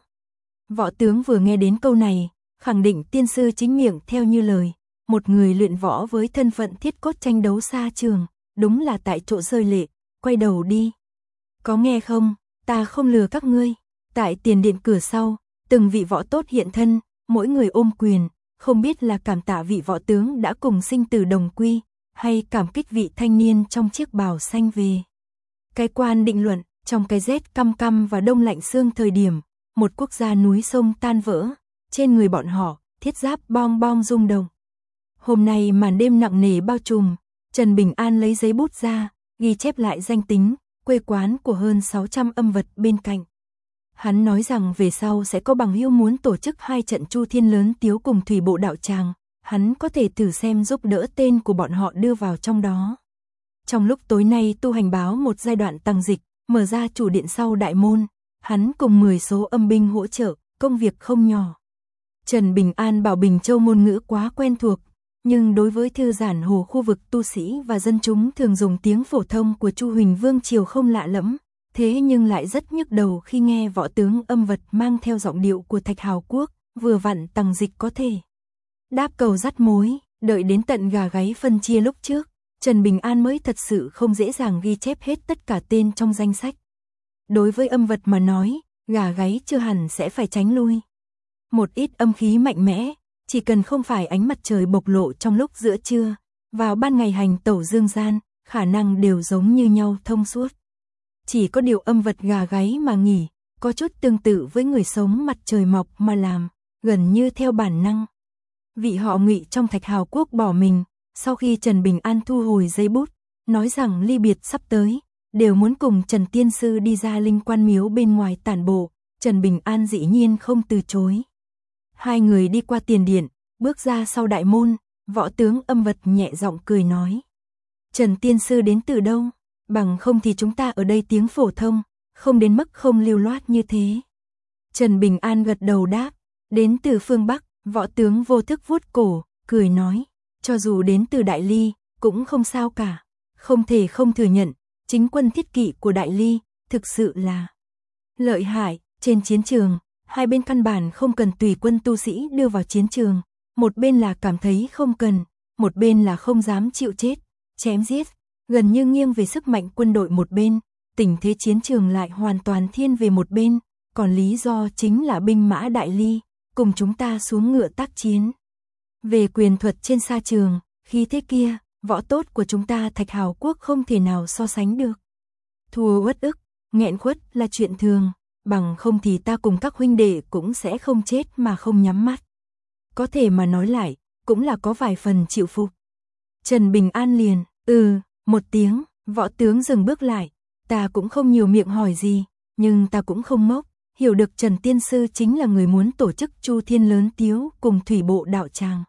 Võ tướng vừa nghe đến câu này, khẳng định tiên sư chính miệng theo như lời, một người luyện võ với thân phận thiết cốt tranh đấu xa trường, đúng là tại chỗ rơi lệ, quay đầu đi. Có nghe không, ta không lừa các ngươi. Tại tiền điện cửa sau, từng vị võ tốt hiện thân, mỗi người ôm quyền, không biết là cảm tạ vị võ tướng đã cùng sinh tử đồng quy, hay cảm kích vị thanh niên trong chiếc bào xanh về. Cái quan định luận, trong cái rét căm căm và đông lạnh xương thời điểm, một quốc gia núi sông tan vỡ, trên người bọn họ, thiết giáp bong bong rung động. Hôm nay màn đêm nặng nề bao trùm, Trần Bình An lấy giấy bút ra, ghi chép lại danh tính, quê quán của hơn 600 âm vật bên cạnh. Hắn nói rằng về sau sẽ có bằng hữu muốn tổ chức 2 trận chu thiên lớn tiếu cùng thủy bộ đạo tràng, hắn có thể thử xem giúp đỡ tên của bọn họ đưa vào trong đó. Trong lúc tối nay tu hành báo một giai đoạn tăng dịch, mở ra chủ điện sau đại môn, hắn cùng 10 số âm binh hỗ trợ, công việc không nhỏ. Trần Bình An bảo Bình Châu ngôn ngữ quá quen thuộc, nhưng đối với thư giản hồ khu vực tu sĩ và dân chúng thường dùng tiếng phổ thông của Chu Huỳnh Vương triều không lạ lẫm, thế nhưng lại rất nhức đầu khi nghe võ tướng âm vật mang theo giọng điệu của Thạch Hào Quốc, vừa vặn tăng dịch có thể đáp cầu dắt mối, đợi đến tận gà gáy phân chia lúc trước, Trần Bình An mới thật sự không dễ dàng ghi chép hết tất cả tên trong danh sách. Đối với âm vật mà nói, gà gáy chưa hẳn sẽ phải tránh lui. Một ít âm khí mạnh mẽ, chỉ cần không phải ánh mặt trời bộc lộ trong lúc giữa trưa, vào ban ngày hành tẩu dương gian, khả năng đều giống như nhau thông suốt. Chỉ có điều âm vật gà gáy mà nghỉ, có chút tương tự với người sống mặt trời mọc mà làm, gần như theo bản năng. Vị họ Ngụy trong Thạch Hào Quốc bỏ mình, sau khi Trần Bình An thu hồi giấy bút, nói rằng ly biệt sắp tới, đều muốn cùng Trần Tiên Sư đi ra Linh Quan Miếu bên ngoài tản bộ, Trần Bình An dĩ nhiên không từ chối. Hai người đi qua tiền điện, bước ra sau đại môn, võ tướng âm vật nhẹ giọng cười nói. Trần Tiên Sư đến từ đâu? Bằng không thì chúng ta ở đây tiếng phổ thông, không đến mức không lưu loát như thế. Trần Bình An gật đầu đáp, đến từ phương Bắc, võ tướng vô thức vuốt cổ, cười nói, cho dù đến từ Đại Ly, cũng không sao cả. Không thể không thừa nhận, chính quân thiết kỵ của Đại Ly, thực sự là lợi hại. Trên chiến trường, hai bên căn bản không cần tùy quân tu sĩ đưa vào chiến trường, một bên là cảm thấy không cần, một bên là không dám chịu chết, chém giết, gần như nghiêng về sức mạnh quân đội một bên, tình thế chiến trường lại hoàn toàn thiên về một bên, còn lý do chính là binh mã Đại Ly, cùng chúng ta xuống ngựa tác chiến. Về quyền thuật trên sa trường, khi thế kia, võ tốt của chúng ta Thạch Hào Quốc không thể nào so sánh được. Thua uất ức, nghẹn khuất là chuyện thường, bằng không thì ta cùng các huynh đệ cũng sẽ không chết mà không nhắm mắt. Có thể mà nói lại, cũng là có vài phần chịu phục. Trần Bình An liền, một tiếng, võ tướng dừng bước lại, ta cũng không nhiều miệng hỏi gì, nhưng ta cũng không ngốc, hiểu được Trần Tiên Sư chính là người muốn tổ chức chu thiên lớn tiếu cùng thủy bộ đạo tràng.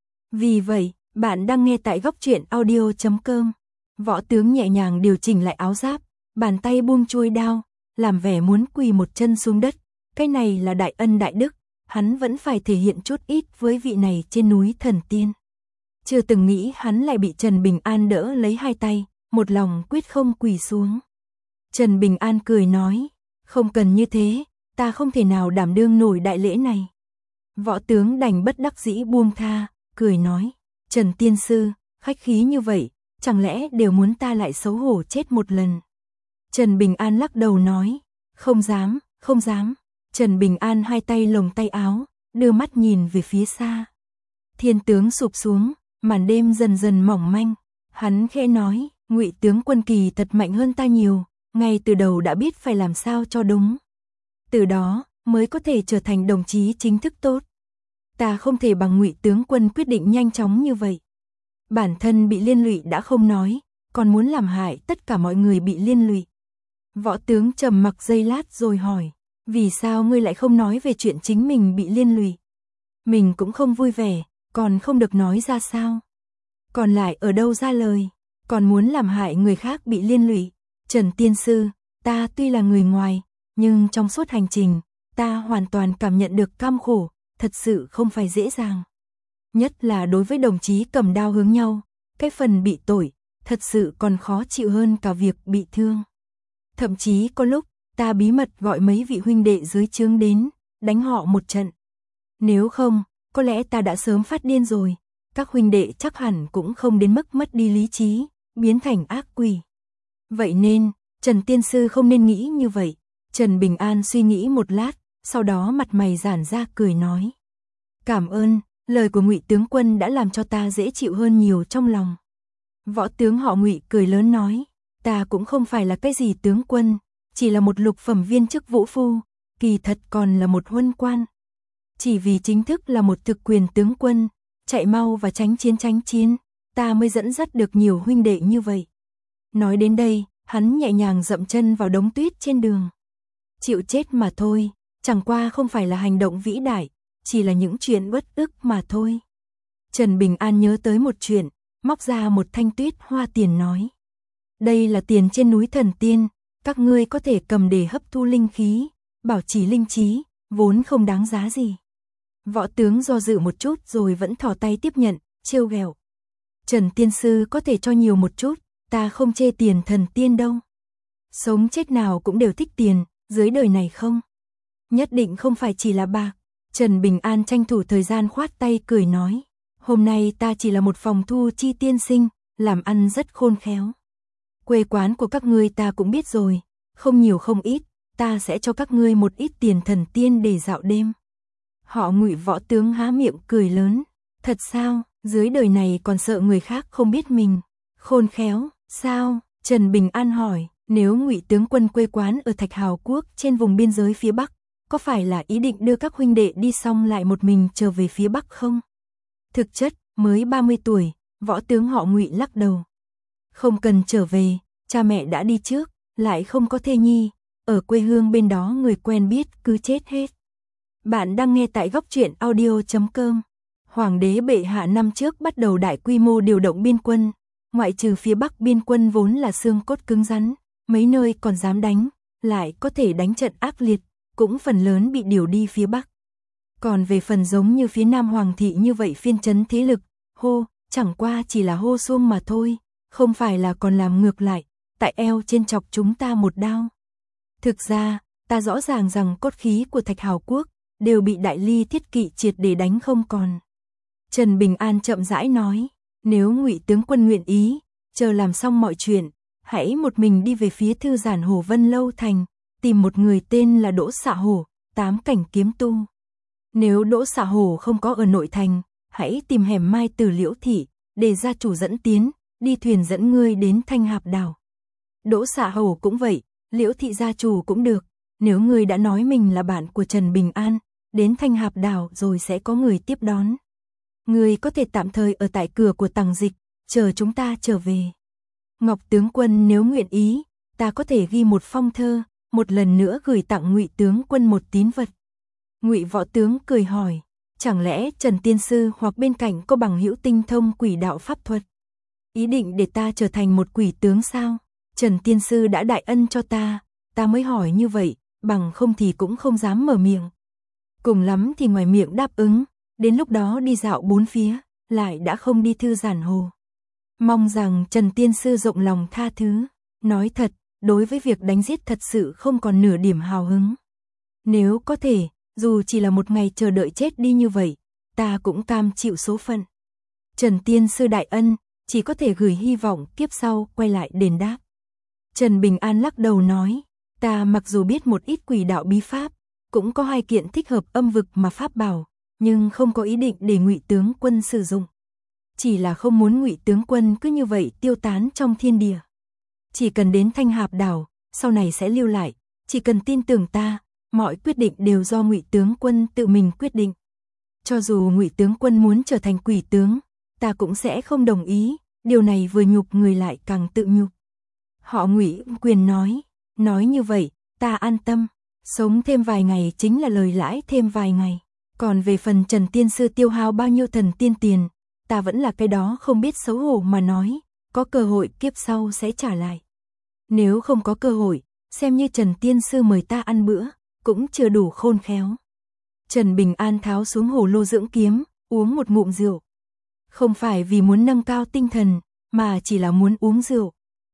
Vì vậy, bạn đang nghe tại góc truyện audio.com. Võ tướng nhẹ nhàng điều chỉnh lại áo giáp, bàn tay buông chuôi đao, làm vẻ muốn quỳ một chân xuống đất. Cái này là đại ân đại đức, hắn vẫn phải thể hiện chút ít với vị này trên núi thần tiên. Chưa từng nghĩ hắn lại bị Trần Bình An đỡ lấy hai tay, một lòng quyết không quỳ xuống. Trần Bình An cười nói, không cần như thế, ta không thể nào đảm đương nổi đại lễ này. Võ tướng đành bất đắc dĩ buông tha, cười nói, Trần Tiên Sư, khách khí như vậy, chẳng lẽ đều muốn ta lại xấu hổ chết một lần. Trần Bình An lắc đầu nói, không dám, không dám. Trần Bình An hai tay lồng tay áo, đưa mắt nhìn về phía xa. Thiên tướng sụp xuống, màn đêm dần dần mỏng manh. Hắn khẽ nói, Ngụy tướng quân kỳ thật mạnh hơn ta nhiều, ngay từ đầu đã biết phải làm sao cho đúng. Từ đó, mới có thể trở thành đồng chí chính thức tốt. Ta không thể bằng Ngụy tướng quân quyết định nhanh chóng như vậy. Bản thân bị liên lụy đã không nói, còn muốn làm hại tất cả mọi người bị liên lụy. Võ tướng trầm mặc giây lát rồi hỏi, Vì sao ngươi lại không nói về chuyện chính mình bị liên lụy? Mình cũng không vui vẻ, còn không được nói ra sao? Còn lại ở đâu ra lời, còn muốn làm hại người khác bị liên lụy? Trần Tiên Sư, ta tuy là người ngoài, nhưng trong suốt hành trình, ta hoàn toàn cảm nhận được cam khổ, thật sự không phải dễ dàng. Nhất là đối với đồng chí cầm đao hướng nhau, cái phần bị tội, thật sự còn khó chịu hơn cả việc bị thương. Thậm chí có lúc, ta bí mật gọi mấy vị huynh đệ dưới trướng đến, đánh họ một trận. Nếu không, có lẽ ta đã sớm phát điên rồi, các huynh đệ chắc hẳn cũng không đến mức mất đi lý trí, biến thành ác quỷ. Vậy nên, Trần Tiên Sư không nên nghĩ như vậy. Trần Bình An suy nghĩ một lát, sau đó mặt mày giãn ra cười nói. Cảm ơn, lời của Ngụy tướng quân đã làm cho ta dễ chịu hơn nhiều trong lòng. Võ tướng họ Ngụy cười lớn nói, ta cũng không phải là cái gì tướng quân, chỉ là một lục phẩm viên chức vũ phu, kỳ thật còn là một huân quan. Chỉ vì chính thức là một thực quyền tướng quân, chạy mau và tránh chiến, ta mới dẫn dắt được nhiều huynh đệ như vậy. Nói đến đây, hắn nhẹ nhàng dậm chân vào đống tuyết trên đường. Chịu chết mà thôi, chẳng qua không phải là hành động vĩ đại, chỉ là những chuyện uất ức mà thôi. Trần Bình An nhớ tới một chuyện, móc ra một thanh tuyết hoa tiền nói. Đây là tiền trên núi Thần Tiên, các ngươi có thể cầm để hấp thu linh khí, bảo trì linh trí, vốn không đáng giá gì. Võ tướng do dự một chút rồi vẫn thò tay tiếp nhận, trêu ghẹo. Trần Tiên Sư có thể cho nhiều một chút, ta không chê tiền thần tiên đâu. Sống chết nào cũng đều thích tiền, dưới đời này không. Nhất định không phải chỉ là bạc. Trần Bình An tranh thủ thời gian khoát tay cười nói. Hôm nay ta chỉ là một phòng thu chi tiên sinh, làm ăn rất khôn khéo. Quê quán của các ngươi ta cũng biết rồi, không nhiều không ít, ta sẽ cho các ngươi một ít tiền thần tiên để dạo đêm. Họ Ngụy võ tướng há miệng cười lớn. Thật sao, dưới đời này còn sợ người khác không biết mình. Khôn khéo, sao? Trần Bình An hỏi, nếu Ngụy tướng quân quê quán ở Thạch Hào Quốc trên vùng biên giới phía Bắc, có phải là ý định đưa các huynh đệ đi xong lại một mình trở về phía Bắc không? Thực chất, mới 30 tuổi, võ tướng họ Ngụy lắc đầu. Không cần trở về, cha mẹ đã đi trước, lại không có thê nhi, ở quê hương bên đó người quen biết cứ chết hết. Bạn đang nghe tại góc truyện audio.com. Hoàng đế bệ hạ năm trước bắt đầu đại quy mô điều động biên quân, ngoại trừ phía Bắc biên quân vốn là xương cốt cứng rắn, mấy nơi còn dám đánh, lại có thể đánh trận ác liệt, cũng phần lớn bị điều đi phía Bắc. Còn về phần giống như phía Nam Hoàng thị như vậy phiên trấn thế lực, chẳng qua chỉ là hô xuông mà thôi, không phải là còn làm ngược lại, tại eo trên chọc chúng ta một đao. Thực ra, ta rõ ràng rằng cốt khí của Thạch Hào Quốc đều bị Đại Ly Thiết Kỵ triệt để đánh không còn. Trần Bình An chậm rãi nói, nếu Ngụy tướng quân nguyện ý, chờ làm xong mọi chuyện, hãy một mình đi về phía thư giản Hồ Vân Lâu Thành, tìm một người tên là Đỗ Xạ Hổ, 8 cảnh kiếm tu. Nếu Đỗ Xạ Hổ không có ở nội thành, hãy tìm hẻm Mai Tử Liễu thị, để gia chủ dẫn tiến, đi thuyền dẫn ngươi đến Thanh Hạp đảo. Đỗ Xạ Hổ cũng vậy, Liễu thị gia chủ cũng được, nếu ngươi đã nói mình là bạn của Trần Bình An, đến Thanh Hạp đảo rồi sẽ có người tiếp đón. Ngươi có thể tạm thời ở tại cửa của Tằng Dịch, chờ chúng ta trở về. Ngọc tướng quân nếu nguyện ý, ta có thể ghi một phong thơ, một lần nữa gửi tặng Ngụy tướng quân một tín vật. Ngụy võ tướng cười hỏi, chẳng lẽ Trần Tiên Sư hoặc bên cạnh có bằng hữu tinh thông quỷ đạo pháp thuật? Ý định để ta trở thành một quỷ tướng sao? Trần Tiên Sư đã đại ân cho ta mới hỏi như vậy, bằng không thì cũng không dám mở miệng. Cùng lắm thì ngoài miệng đáp ứng, đến lúc đó đi dạo bốn phía, lại đã không đi thư giản hồ. Mong rằng Trần Tiên Sư rộng lòng tha thứ. Nói thật, đối với việc đánh giết thật sự không còn nửa điểm hào hứng. Nếu có thể, dù chỉ là một ngày chờ đợi chết đi như vậy, ta cũng cam chịu số phận. Trần Tiên Sư đại ân, chỉ có thể gửi hy vọng kiếp sau quay lại đền đáp. Trần Bình An lắc đầu nói, ta mặc dù biết một ít quỷ đạo bí pháp, cũng có 2 kiện thích hợp âm vực mà pháp bảo, nhưng không có ý định để Ngụy tướng quân sử dụng. Chỉ là không muốn Ngụy tướng quân cứ như vậy tiêu tán trong thiên địa. Chỉ cần đến Thanh Hạp đảo, sau này sẽ lưu lại, chỉ cần tin tưởng ta, mọi quyết định đều do Ngụy tướng quân tự mình quyết định. Cho dù Ngụy tướng quân muốn trở thành quỷ tướng, ta cũng sẽ không đồng ý, điều này vừa nhục người lại càng tự nhục. Họ Ngụy quyền nói như vậy, ta an tâm. Sống thêm vài ngày chính là lời lãi thêm vài ngày. Còn về phần Trần Tiên Sư tiêu hao bao nhiêu thần tiên tiền, ta vẫn là cái đó không biết xấu hổ mà nói, có cơ hội kiếp sau sẽ trả lại. Nếu không có cơ hội, xem như Trần Tiên Sư mời ta ăn bữa, cũng chưa đủ khôn khéo. Trần Bình An tháo xuống hồ lô dưỡng kiếm, uống một ngụm rượu. Không phải vì muốn nâng cao tinh thần, mà chỉ là muốn uống rượu.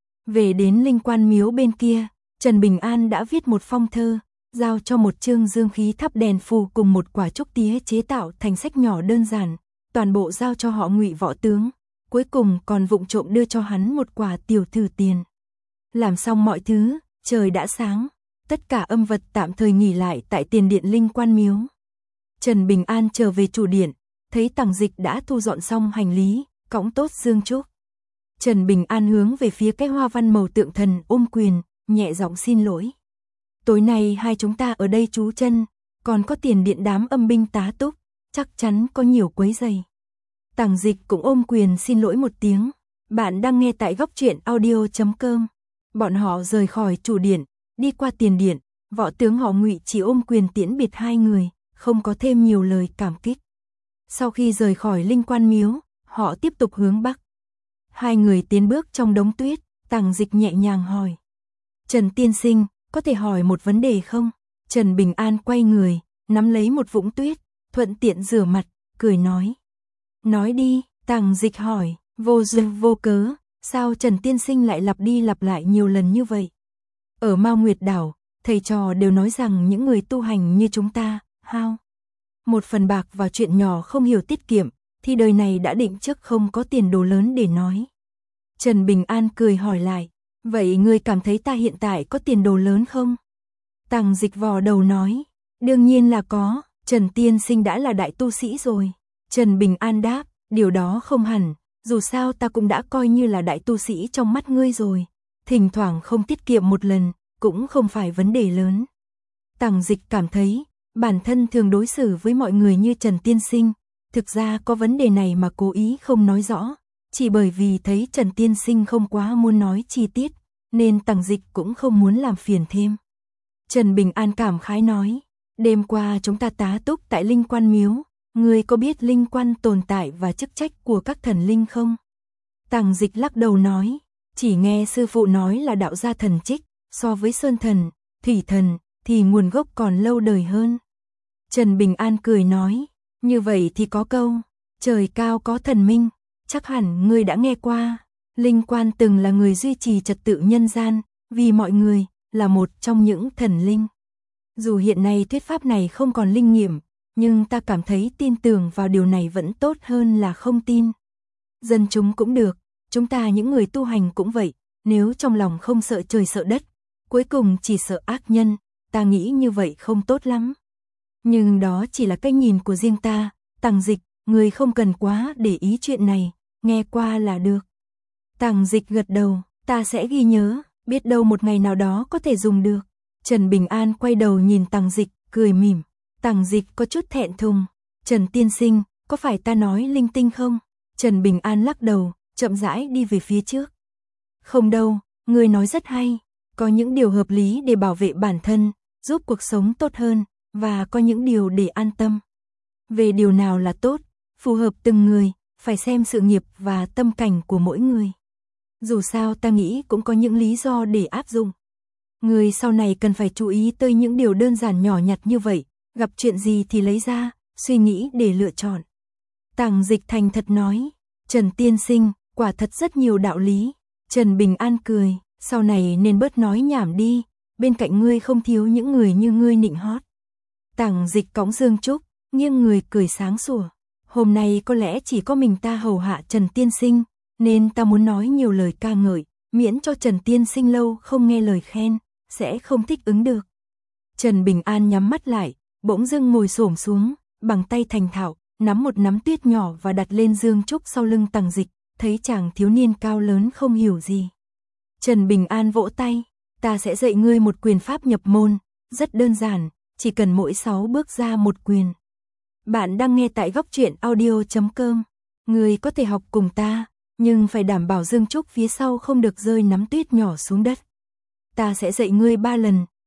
Về đến Linh Quan Miếu bên kia, Trần Bình An đã viết một phong thơ, giao cho một chương dương khí thắp đèn phù cùng một quả trúc tía chế tạo thành sách nhỏ đơn giản, toàn bộ giao cho họ Ngụy võ tướng, cuối cùng còn vụng trộm đưa cho hắn một quả tiểu thử tiền. Làm xong mọi thứ, trời đã sáng, tất cả âm vật tạm thời nghỉ lại tại tiền điện Linh Quan Miếu. Trần Bình An trở về chủ điện, thấy Tằng Dịch đã thu dọn xong hành lý, cõng tốt dương trúc. Trần Bình An hướng về phía cái hoa văn màu tượng thần ôm quyền, nhẹ giọng xin lỗi. Tối nay hai chúng ta ở đây trú chân, còn có tiền điện đám âm binh tá túc, chắc chắn có nhiều quấy rầy. Tằng Dịch cũng ôm quyền xin lỗi một tiếng. Bạn đang nghe tại góc truyện audio.com. Bọn họ rời khỏi chủ điện, đi qua tiền điện, võ tướng họ Ngụy chỉ ôm quyền tiễn biệt hai người, không có thêm nhiều lời cảm kích. Sau khi rời khỏi Linh Quan Miếu, họ tiếp tục hướng bắc. Hai người tiến bước trong đống tuyết, Tằng Dịch nhẹ nhàng hỏi. Trần tiên sinh, có thể hỏi một vấn đề không? Trần Bình An quay người, nắm lấy một vũng tuyết, thuận tiện rửa mặt, cười nói. Nói đi, Tằng Dịch hỏi, vô duyên vô cớ, sao Trần tiên sinh lại lặp đi lặp lại nhiều lần như vậy? Ở Mao Nguyệt Đảo, thầy trò đều nói rằng những người tu hành như chúng ta, hao một phần bạc vào chuyện nhỏ không hiểu tiết kiệm, thì đời này đã định trước không có tiền đồ lớn để nói. Trần Bình An cười hỏi lại, vậy ngươi cảm thấy ta hiện tại có tiền đồ lớn không? Tằng Dịch vò đầu nói, đương nhiên là có, Trần tiên sinh đã là đại tu sĩ rồi. Trần Bình An đáp, điều đó không hẳn, dù sao ta cũng đã coi như là đại tu sĩ trong mắt ngươi rồi. Thỉnh thoảng không tiết kiệm một lần, cũng không phải vấn đề lớn. Tằng Dịch cảm thấy, bản thân thường đối xử với mọi người như Trần tiên sinh, thực ra có vấn đề này mà cố ý không nói rõ, chỉ bởi vì thấy Trần tiên sinh không quá muốn nói chi tiết, nên Tằng Dịch cũng không muốn làm phiền thêm. Trần Bình An cảm khái nói, đêm qua chúng ta tá túc tại Linh Quan Miếu, ngươi có biết linh quan tồn tại và chức trách của các thần linh không? Tằng Dịch lắc đầu nói, chỉ nghe sư phụ nói là đạo gia thần trích, so với sơn thần, thủy thần, thì nguồn gốc còn lâu đời hơn. Trần Bình An cười nói, như vậy thì có câu, trời cao có thần minh, chắc hẳn ngươi đã nghe qua. Linh quan từng là người duy trì trật tự nhân gian, vì mọi người, là một trong những thần linh. Dù hiện nay thuyết pháp này không còn linh nghiệm, nhưng ta cảm thấy tin tưởng vào điều này vẫn tốt hơn là không tin. Dân chúng cũng được, chúng ta những người tu hành cũng vậy, nếu trong lòng không sợ trời sợ đất, cuối cùng chỉ sợ ác nhân, ta nghĩ như vậy không tốt lắm. Nhưng đó chỉ là cái nhìn của riêng ta, Tằng Dịch, người không cần quá để ý chuyện này, nghe qua là được. Tằng Dịch gật đầu, ta sẽ ghi nhớ, biết đâu một ngày nào đó có thể dùng được. Trần Bình An quay đầu nhìn Tằng Dịch, cười mỉm. Tằng Dịch có chút thẹn thùng, Trần tiên sinh, có phải ta nói linh tinh không? Trần Bình An lắc đầu, chậm rãi đi về phía trước. Không đâu, người nói rất hay, có những điều hợp lý để bảo vệ bản thân, giúp cuộc sống tốt hơn, và có những điều để an tâm. Về điều nào là tốt, phù hợp từng người, phải xem sự nghiệp và tâm cảnh của mỗi người. Dù sao ta nghĩ cũng có những lý do để áp dụng. Người sau này cần phải chú ý tới những điều đơn giản nhỏ nhặt như vậy, gặp chuyện gì thì lấy ra, suy nghĩ để lựa chọn. Tằng Dịch thành thật nói, Trần tiên sinh, quả thật rất nhiều đạo lý. Trần Bình An cười, sau này nên bớt nói nhảm đi, bên cạnh ngươi không thiếu những người như ngươi nịnh hót. Tằng Dịch cõng dương trúc, nghiêng người cười sáng sủa. Hôm nay có lẽ chỉ có mình ta hầu hạ Trần tiên sinh, nên ta muốn nói nhiều lời ca ngợi, miễn cho Trần tiên sinh lâu không nghe lời khen, sẽ không thích ứng được. Trần Bình An nhắm mắt lại, bỗng dưng ngồi xổm xuống, bằng tay thành thạo, nắm một nắm tuyết nhỏ và đặt lên dương trúc sau lưng Tằng Dịch, thấy chàng thiếu niên cao lớn không hiểu gì. Trần Bình An vỗ tay, ta sẽ dạy ngươi một quyền pháp nhập môn, rất đơn giản, chỉ cần mỗi 6 bước ra một quyền. Bạn đang nghe tại góc truyện audio.com. Ngươi có thể học cùng ta, nhưng phải đảm bảo dương trúc phía sau không được rơi nắm tuyết nhỏ xuống đất. Ta sẽ dạy ngươi 3 lần,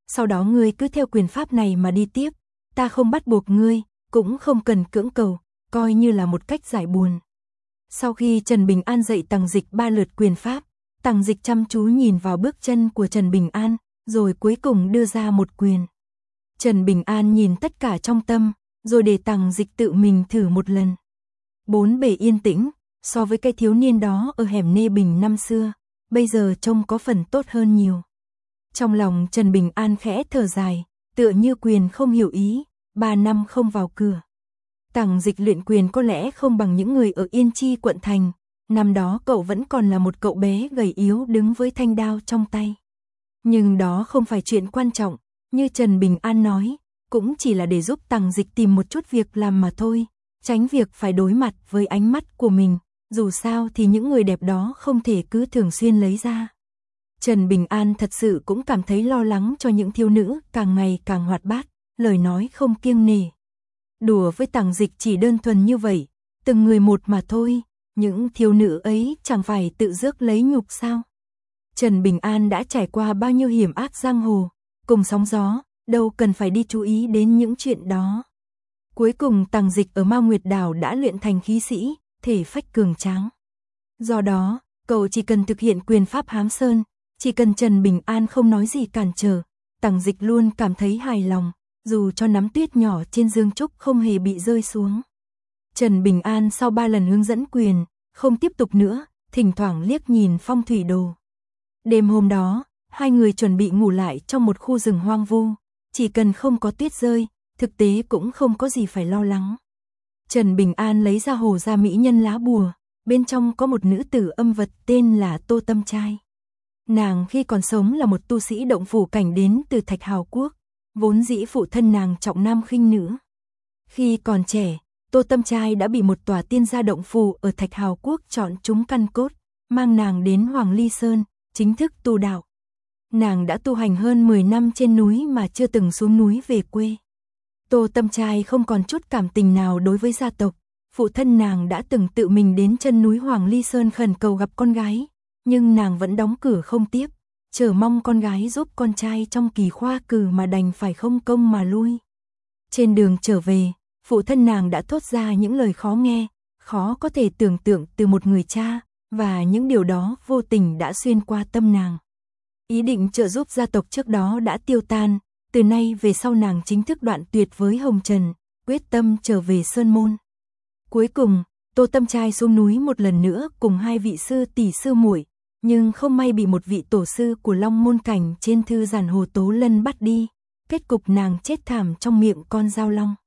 sau đó ngươi cứ theo quyền pháp này mà đi tiếp, ta không bắt buộc ngươi, cũng không cần cưỡng cầu, coi như là một cách giải buồn. Sau khi Trần Bình An dạy Tằng Dịch 3 lượt quyền pháp, Tằng Dịch chăm chú nhìn vào bước chân của Trần Bình An, rồi cuối cùng đưa ra một quyền. Trần Bình An nhìn tất cả trong tâm, rồi để Tằng Dịch tự mình thử một lần. Bốn bề yên tĩnh, so với cái thiếu niên đó ở hẻm Nê Bình năm xưa, bây giờ trông có phần tốt hơn nhiều. Trong lòng Trần Bình An khẽ thở dài, tựa như quyền không hiểu ý, 3 năm không vào cửa. Tằng Dịch luyện quyền có lẽ không bằng những người ở Yên Chi quận thành, năm đó cậu vẫn còn là một cậu bé gầy yếu đứng với thanh đao trong tay. Nhưng đó không phải chuyện quan trọng, như Trần Bình An nói, cũng chỉ là để giúp Tằng Dịch tìm một chút việc làm mà thôi, tránh việc phải đối mặt với ánh mắt của mình, dù sao thì những người đẹp đó không thể cứ thường xuyên lấy ra. Trần Bình An thật sự cũng cảm thấy lo lắng cho những thiếu nữ càng ngày càng hoạt bát, lời nói không kiêng nể. Đùa với Tằng Dịch chỉ đơn thuần như vậy, từng người một mà thôi, những thiếu nữ ấy chẳng phải tự rước lấy nhục sao? Trần Bình An đã trải qua bao nhiêu hiểm ác giang hồ, cùng sóng gió, đâu cần phải đi chú ý đến những chuyện đó. Cuối cùng Tằng Dịch ở Mao Nguyệt Đảo đã luyện thành khí sĩ, thể phách cường tráng. Do đó, cậu chỉ cần thực hiện quyền pháp Hám Sơn, chỉ cần Trần Bình An không nói gì cản trở, Tằng Dịch luôn cảm thấy hài lòng, dù cho nắm tuyết nhỏ trên dương trúc không hề bị rơi xuống. Trần Bình An sau 3 lần hướng dẫn quyền, không tiếp tục nữa, thỉnh thoảng liếc nhìn phong thủy đồ. Đêm hôm đó, hai người chuẩn bị ngủ lại trong một khu rừng hoang vu, chỉ cần không có tuyết rơi, thực tế cũng không có gì phải lo lắng. Trần Bình An lấy ra hồ gia mỹ nhân lá bùa, bên trong có một nữ tử âm vật tên là Tô Tâm Trai. Nàng khi còn sống là một tu sĩ động phủ cảnh đến từ Thạch Hào Quốc, vốn dĩ phụ thân nàng trọng nam khinh nữ. Khi còn trẻ, Tô Tâm Trai đã bị một tòa tiên gia động phủ ở Thạch Hào Quốc chọn chúng căn cốt, mang nàng đến Hoàng Ly Sơn, chính thức tu đạo. Nàng đã tu hành hơn 10 năm trên núi mà chưa từng xuống núi về quê. Tô Tâm Trai không còn chút cảm tình nào đối với gia tộc, phụ thân nàng đã từng tự mình đến chân núi Hoàng Ly Sơn khẩn cầu gặp con gái, nhưng nàng vẫn đóng cửa không tiếp, chờ mong con gái giúp con trai trong kỳ khoa cử mà đành phải không công mà lui. Trên đường trở về, phụ thân nàng đã thốt ra những lời khó nghe, khó có thể tưởng tượng từ một người cha, và những điều đó vô tình đã xuyên qua tâm nàng. Ý định trợ giúp gia tộc trước đó đã tiêu tan, từ nay về sau nàng chính thức đoạn tuyệt với Hồng Trần, quyết tâm trở về Sơn Môn. Cuối cùng, Tô Tâm Trai xuống núi một lần nữa cùng 2 vị sư tỷ sư muội, nhưng không may bị một vị tổ sư của Long Môn Cảnh trên thư giản Hồ Tố Lân bắt đi, kết cục nàng chết thảm trong miệng con dao long.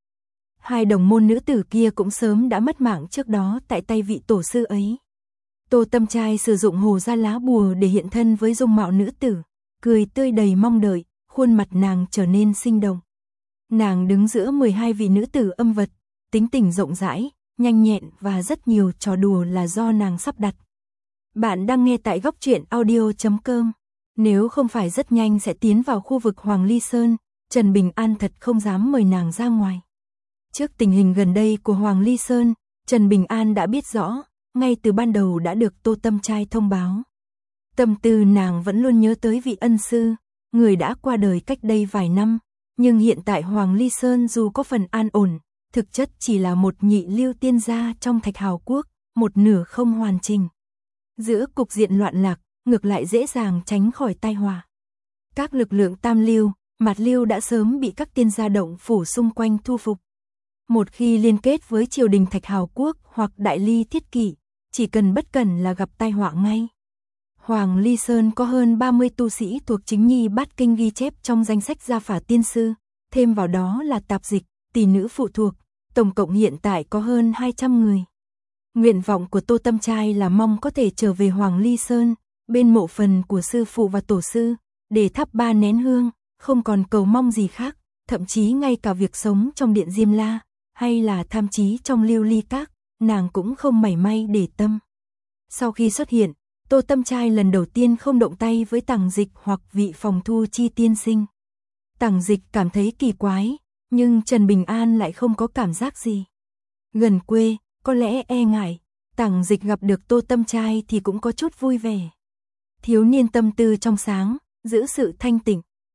2 đồng môn nữ tử kia cũng sớm đã mất mạng trước đó tại tay vị tổ sư ấy. Tô Tâm Trai sử dụng hồ gia lá bùa để hiện thân với dung mạo nữ tử, cười tươi đầy mong đợi, khuôn mặt nàng trở nên sinh động. Nàng đứng giữa 12 vị nữ tử âm vật, tính tình rộng rãi, nhanh nhẹn và rất nhiều trò đùa là do nàng sắp đặt. Bạn đang nghe tại góc truyện audio.com. Nếu không phải rất nhanh sẽ tiến vào khu vực Hoàng Ly Sơn, Trần Bình An thật không dám mời nàng ra ngoài. Trước tình hình gần đây của Hoàng Ly Sơn, Trần Bình An đã biết rõ, ngay từ ban đầu đã được Tô Tâm Trai thông báo. Tâm tư nàng vẫn luôn nhớ tới vị ân sư, người đã qua đời cách đây vài năm, nhưng hiện tại Hoàng Ly Sơn dù có phần an ổn, thực chất chỉ là một nhị lưu tiên gia trong Thạch Hào Quốc, một nửa không hoàn chỉnh. Giữa cục diện loạn lạc, ngược lại dễ dàng tránh khỏi tai họa. Các lực lượng tam lưu, mạt lưu đã sớm bị các tiên gia động phủ xung quanh thu phục. Một khi liên kết với triều đình Thạch Hào Quốc hoặc Đại Ly Thiết Kỷ, chỉ cần bất cẩn là gặp tai họa ngay. Hoàng Ly Sơn có hơn 30 tu sĩ thuộc chính nhi bát kinh ghi chép trong danh sách gia phả tiên sư, thêm vào đó là tạp dịch, tỷ nữ phụ thuộc, tổng cộng hiện tại có hơn 200 người. Nguyện vọng của Tô Tâm Trai là mong có thể trở về Hoàng Ly Sơn, bên mộ phần của sư phụ và tổ sư, để thắp 3 nén hương, không còn cầu mong gì khác, thậm chí ngay cả việc sống trong điện Diêm La, hay là tham chí trong Lưu Ly Các, nàng cũng không mảy may để tâm. Sau khi xuất hiện, Tô Tâm Trai lần đầu tiên không động tay với Tằng Dịch hoặc vị phòng thu chi tiên sinh. Tằng Dịch cảm thấy kỳ quái, nhưng Trần Bình An lại không có cảm giác gì. Gần quê, có lẽ e ngại, Tằng Dịch gặp được Tô Tâm Trai thì cũng có chút vui vẻ. Thiếu niên tâm tư trong sáng, giữ sự thanh tịnh,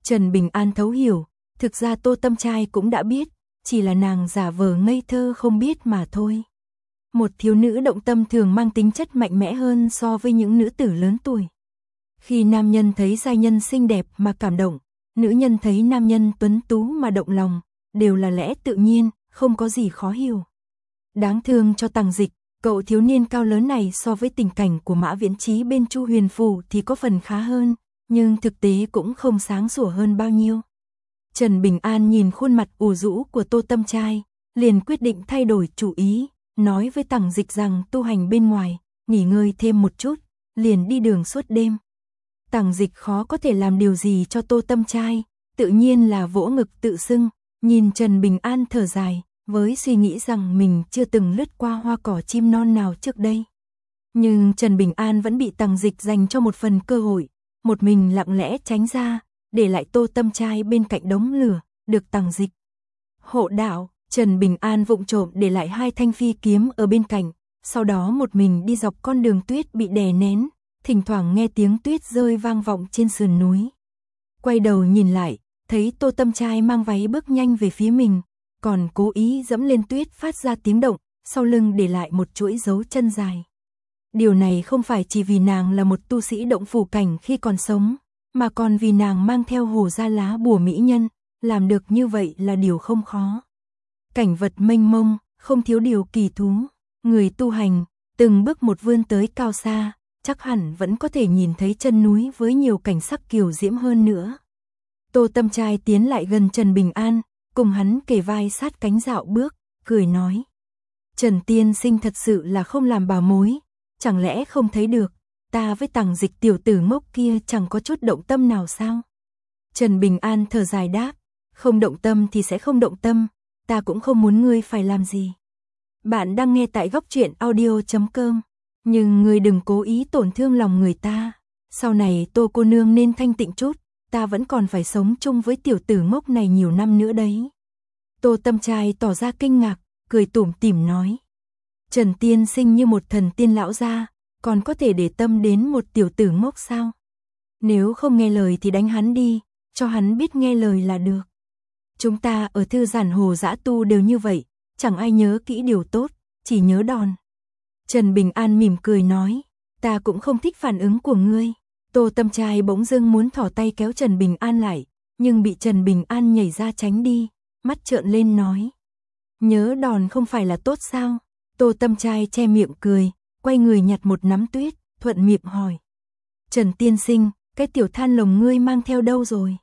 Trần Bình An thấu hiểu, thực ra Tô Tâm Trai cũng đã biết, chỉ là nàng giả vờ ngây thơ không biết mà thôi. Một thiếu nữ động tâm thường mang tính chất mạnh mẽ hơn so với những nữ tử lớn tuổi. Khi nam nhân thấy giai nhân xinh đẹp mà cảm động, nữ nhân thấy nam nhân tuấn tú mà động lòng, đều là lẽ tự nhiên, không có gì khó hiểu. Đáng thương cho Tằng Dịch, cậu thiếu niên cao lớn này so với tình cảnh của Mã Viễn Chí bên Chu Huyền Phủ thì có phần khá hơn, nhưng thực tế cũng không sáng sủa hơn bao nhiêu. Trần Bình An nhìn khuôn mặt ủ rũ của Tô Tâm Trai, liền quyết định thay đổi chủ ý, nói với Tằng Dịch rằng tu hành bên ngoài, nghỉ ngơi thêm một chút, liền đi đường suốt đêm. Tằng Dịch khó có thể làm điều gì cho Tô Tâm Trai, tự nhiên là vỗ ngực tự xưng, nhìn Trần Bình An thở dài, với suy nghĩ rằng mình chưa từng lướt qua hoa cỏ chim non nào trước đây. Nhưng Trần Bình An vẫn bị Tằng Dịch dành cho một phần cơ hội, một mình lặng lẽ tránh ra, để lại Tô Tâm Trai bên cạnh đống lửa, được Tằng Dịch hộ đạo. Trần Bình An vụng trộm để lại 2 thanh phi kiếm ở bên cạnh, sau đó một mình đi dọc con đường tuyết bị đè nén, thỉnh thoảng nghe tiếng tuyết rơi vang vọng trên sườn núi. Quay đầu nhìn lại, thấy Tô Tâm Trai mang váy bước nhanh về phía mình, còn cố ý dẫm lên tuyết phát ra tiếng động, sau lưng để lại một chuỗi dấu chân dài. Điều này không phải chỉ vì nàng là một tu sĩ động phủ cảnh khi còn sống, mà còn vì nàng mang theo hồ gia lá bùa mỹ nhân, làm được như vậy là điều không khó. Cảnh vật mênh mông, không thiếu điều kỳ thú, người tu hành, từng bước một vươn tới cao xa, chắc hẳn vẫn có thể nhìn thấy chân núi với nhiều cảnh sắc kiều diễm hơn nữa. Tô Tâm Trai tiến lại gần Trần Bình An, cùng hắn kề vai sát cánh dạo bước, cười nói. Trần tiên sinh thật sự là không làm bảo mối, chẳng lẽ không thấy được, ta với Tằng Dịch tiểu tử ngốc kia chẳng có chút động tâm nào sao? Trần Bình An thở dài đáp, không động tâm thì sẽ không động tâm, ta cũng không muốn ngươi phải làm gì. Bạn đang nghe tại Góc Truyện Audio.com, nhưng ngươi đừng cố ý tổn thương lòng người ta, sau này Tô cô nương nên thanh tịnh chút, ta vẫn còn phải sống chung với tiểu tử ngốc này nhiều năm nữa đấy. Tô Tâm Trai tỏ ra kinh ngạc, cười tủm tỉm nói. Trần tiên sinh như một thần tiên lão gia, còn có thể để tâm đến một tiểu tử ngốc sao? Nếu không nghe lời thì đánh hắn đi, cho hắn biết nghe lời là được. Chúng ta ở thư giản hồ dã tu đều như vậy, chẳng ai nhớ kỹ điều tốt, chỉ nhớ đòn. Trần Bình An mỉm cười nói, ta cũng không thích phản ứng của ngươi. Tô Tâm Trai bỗng dưng muốn thỏ tay kéo Trần Bình An lại, nhưng bị Trần Bình An nhảy ra tránh đi, mắt trợn lên nói. Nhớ đòn không phải là tốt sao? Tô Tâm Trai che miệng cười, quay người nhặt một nắm tuyết, thuận miệng hỏi. Trần tiên sinh, cái tiểu than lồng ngươi mang theo đâu rồi?